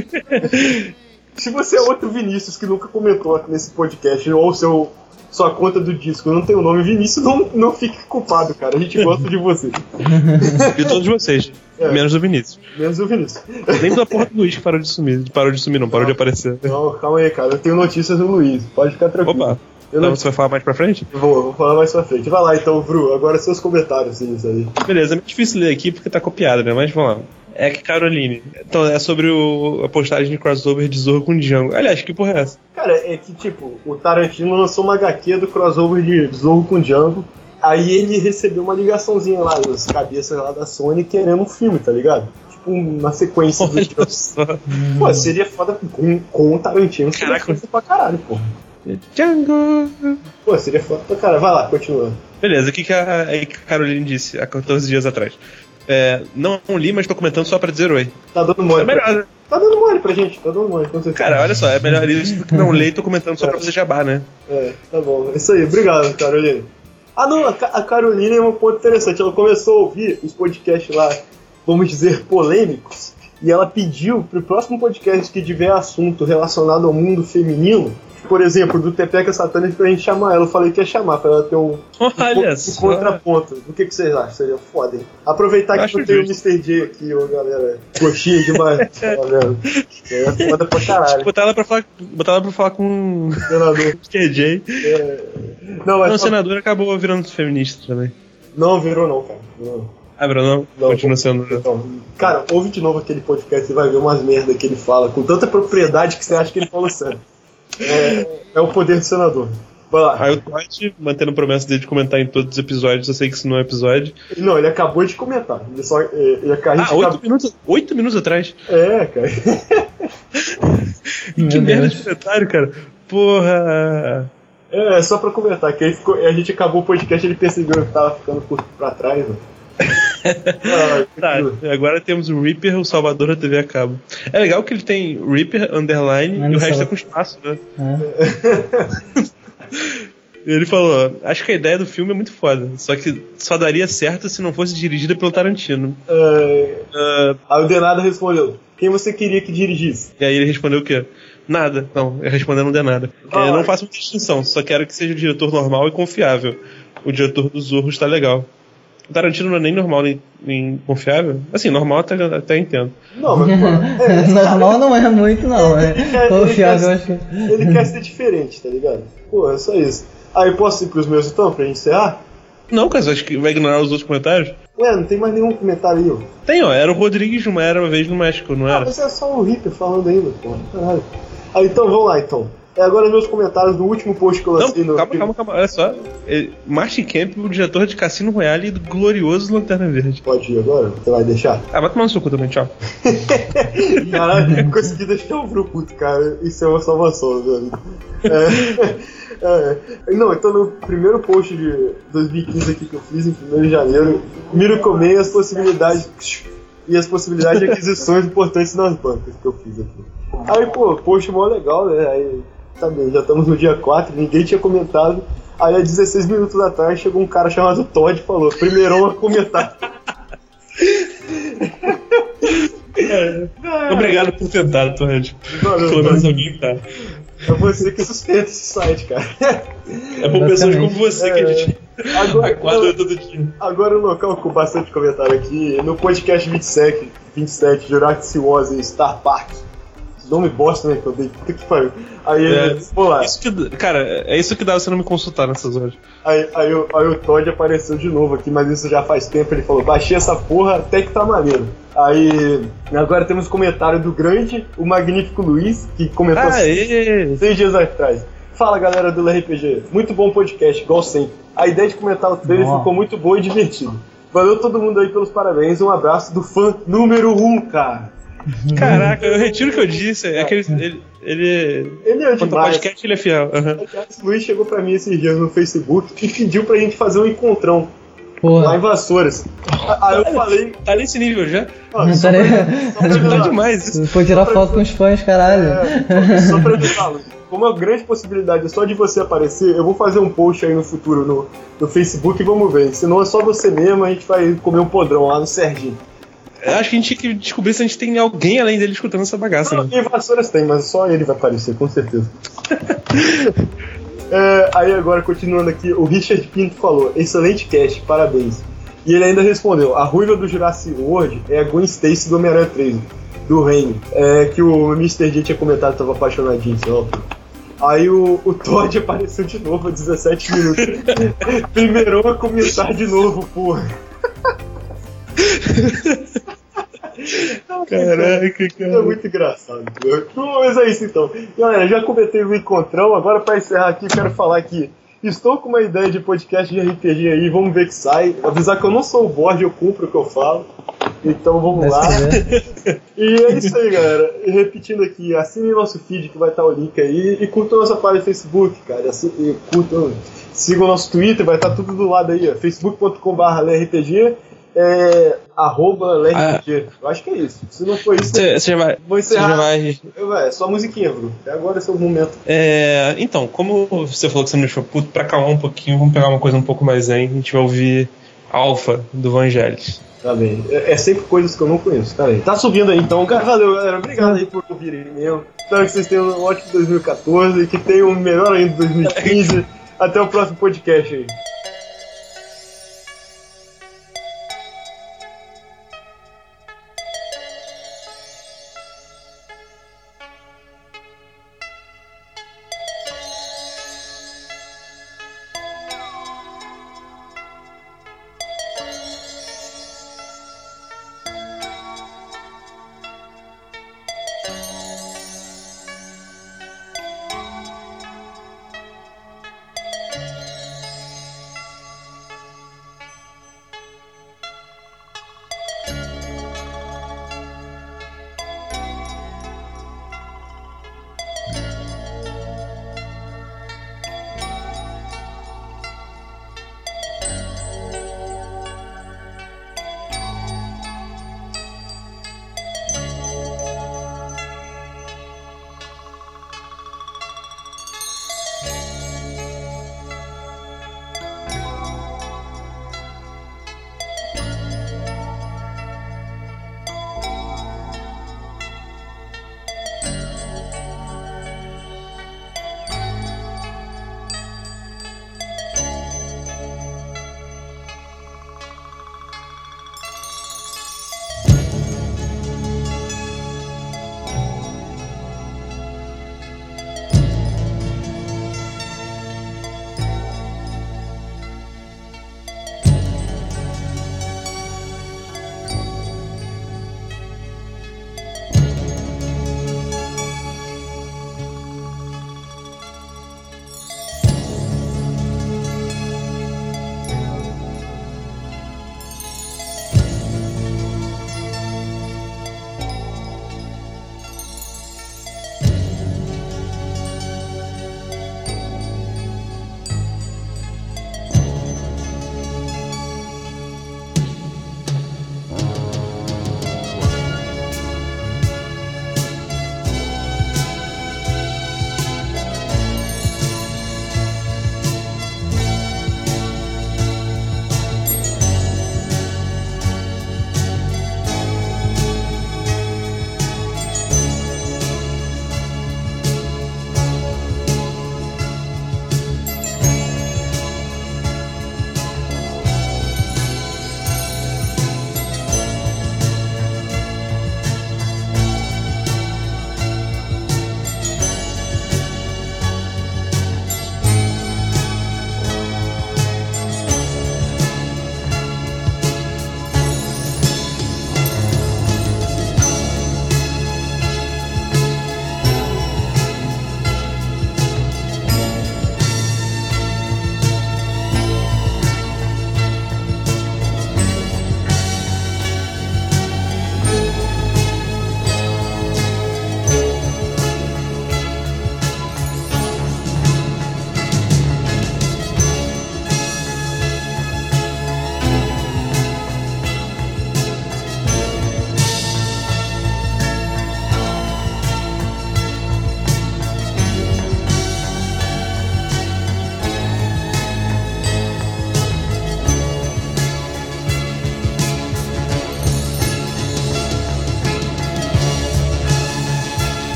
Se você é outro Vinícius que nunca comentou nesse podcast, ou sua conta do disco não tem o nome Vinícius, não fique culpado, cara. A gente gosta de você. De todos vocês. Menos do Vinícius. Menos o Vinícius. Nem da porra do Luiz que parou de sumir. Parou de aparecer. Não, calma aí, cara. Eu tenho notícias do Luiz. Pode ficar tranquilo. Opa. Então você vai falar mais pra frente? Vou falar mais pra frente. Vai lá então, Bru. Agora seus comentários, isso aí. Beleza, é muito difícil ler aqui porque tá copiado, né? Mas vamos lá. É que Caroline. Então é sobre a postagem de crossover de Zorro com Django. Aliás, que porra é essa? Cara, é que tipo, o Tarantino lançou uma HQ do crossover de Zorro com Django. Aí ele recebeu uma ligaçãozinha lá das cabeças lá da Sony querendo um filme, tá ligado? Tipo, uma sequência do Django. Pô, seria foda com o Tarantino. Seria foda pra caralho, porra. Django! Pô, seria foda pra caralho. Vai lá, continua. Beleza, o que a Caroline disse há 14 dias atrás? Não li, mas tô comentando só pra dizer oi. Tá dando mole. É melhor. Tá dando mole pra gente, tá dando mole. Cara, olha só, é melhor isso do que não ler e tô comentando só pra fazer jabá, né? Tá bom. Isso aí, obrigado, Caroline. Ah, não, a Caroline é um ponto interessante. Ela começou a ouvir os podcasts lá, vamos dizer, polêmicos, e ela pediu pro próximo podcast que tiver assunto relacionado ao mundo feminino, por exemplo, do Tepeca Satânica, pra gente chamar ela. Eu falei que ia chamar, pra ela ter um contraponto. O que vocês acham? Seria foda, hein? Aproveitar que eu tenho o Mr. J aqui, ô galera. Coxinha demais. É foda pra caralho. Botar ela pra falar com o senador. Mr. J. Não, o senador acabou virando feminista também. Não virou não, cara. Não. Virou não? Continua sendo. Então, cara, ouve de novo aquele podcast, você vai ver umas merda que ele fala com tanta propriedade que você acha que ele falou sério. É o poder do senador. Vai lá. Aí o Todd, mantendo a promessa dele de comentar em todos os episódios, eu sei que isso não é episódio. Não, ele acabou de comentar. Ele 8 minutos atrás? Cara. Que merda de comentário, cara. Porra. É só pra comentar, que a gente acabou o podcast e ele percebeu que tava ficando pra trás, né? Tá, agora temos o Reaper, o salvador da TV a cabo. É legal que ele tem Reaper, underline, e o resto é com espaço, né? Ele falou, acho que a ideia do filme é muito foda, só que só daria certo se não fosse dirigida pelo Tarantino. Aí o Denada respondeu, quem você queria que dirigisse? E aí ele respondeu o quê? Nada. Não, eu respondendo não deu nada. Eu não faço muita distinção, só quero que seja um diretor normal e confiável. O diretor do Zorro está legal. O Tarantino não é nem normal nem confiável. Assim, normal até entendo. Não, mas normal não é muito, não. Confiável, acho que. Ele quer ser diferente, tá ligado? Pô, é só isso. Aí posso ir pros meus então, pra gente encerrar? Não, cara, acho que vai ignorar os outros comentários? Não tem mais nenhum comentário aí, ó. Tem, era o Rodrigues de Era Uma Vez no México, não era? Mas é só o Ripper falando ainda, pô. Caralho. Aí então, vamos lá então. Agora meus comentários do último post que eu lancei no... Calma, olha só. Martin Campbell, o diretor de Cassino Royale e do glorioso Lanterna Verde. Pode ir agora? Você vai deixar? Vai tomar no seu cu também, tchau. Caralho, consegui deixar o Bru puto, cara. Isso é uma salvação, velho. Não, então no primeiro post de 2015 aqui que eu fiz, em 1º de janeiro, Miro Comei as possibilidades de aquisições importantes nas bancas que eu fiz aqui. Aí, pô, post mó legal, né? Aí, tá bem, já estamos no dia 4, ninguém tinha comentado. Aí, há 16 minutos atrás, chegou um cara chamado Todd e falou: primeirão a comentar. Obrigado por tentar, Todd. Pelo menos alguém tá. É você que sustenta esse site, cara. É por pessoas como você que a gente aguarda todo dia. Agora o local com bastante comentário aqui, no podcast 27, Jurassic Wars e Star Park. Nome bosta, né, que eu dei. Puta que pariu. Aí, vamos lá. Cara, é isso que dá você não me consultar nessas horas. Aí o Todd apareceu de novo aqui, mas isso já faz tempo. Ele falou: baixei essa porra, até que tá maneiro. Aí, agora temos comentário do grande, o magnífico Luiz, que comentou 6 dias atrás. Fala, galera do LRPG, muito bom podcast, igual sempre. A ideia de comentar o trailer ficou muito boa e divertida. Valeu todo mundo aí pelos parabéns, um abraço do fã número 1, cara. Caraca, eu retiro o que eu disse. É que ele é demais. Podcast, ele é fiel. O Luiz chegou pra mim esses dias no Facebook e pediu pra gente fazer um encontrão. Porra. Lá em Vassouras. Aí eu falei... Tá nesse nível já? Tá demais isso. Foi tirar foto com os fãs, caralho. Só pra avisar, Luiz. como a grande possibilidade é só de você aparecer, eu vou fazer um post aí no futuro no Facebook e vamos ver. Senão é só você mesmo, a gente vai comer um podrão lá no Serginho. Eu acho que a gente tinha que descobrir se a gente tem alguém além dele escutando essa bagaça. Não, em Vassouras tem, mas só ele vai aparecer, com certeza. Aí agora, continuando aqui, o Richard Pinto falou: excelente cast, parabéns. E ele ainda respondeu: a ruiva do Jurassic World é a Gwen Stacy do Homem-Aranha 3, do Reino. Que o Mr. G tinha comentado que tava apaixonadinho, sei lá. Aí o Todd apareceu de novo a 17 minutos. Primeiro a começar de novo, porra. Caraca, cara. É muito engraçado. Mas é isso então. Galera, já comentei o encontrão. Agora, pra encerrar aqui, quero falar que estou com uma ideia de podcast de RPG aí. Vamos ver que sai. Avisar que eu não sou o board, eu cumpro o que eu falo. Então vamos lá. E é isso aí, galera. E repetindo aqui, assinem nosso feed que vai estar o link aí. E curtam nossa página no Facebook, cara. Curtam. Sigam o nosso Twitter, vai estar tudo do lado aí, ó. facebook.com/LRPG. @LRPG. Eu acho que é isso. Se não for isso, você já vai. vou encerrar. Você já vai... É só musiquinha, Bruno. Até agora esse é o momento. Então, como você falou que você me deixou puto, pra acalmar um pouquinho, vamos pegar uma coisa um pouco mais zen. A gente vai ouvir Alpha do Vangelis. Tá bem. É sempre coisas que eu não conheço. Tá bem. Tá subindo aí então. Valeu, galera. Obrigado aí por ouvirem mesmo. Espero que vocês tenham um ótimo 2014 e que tenham um melhor ainda 2015. Até o próximo podcast aí.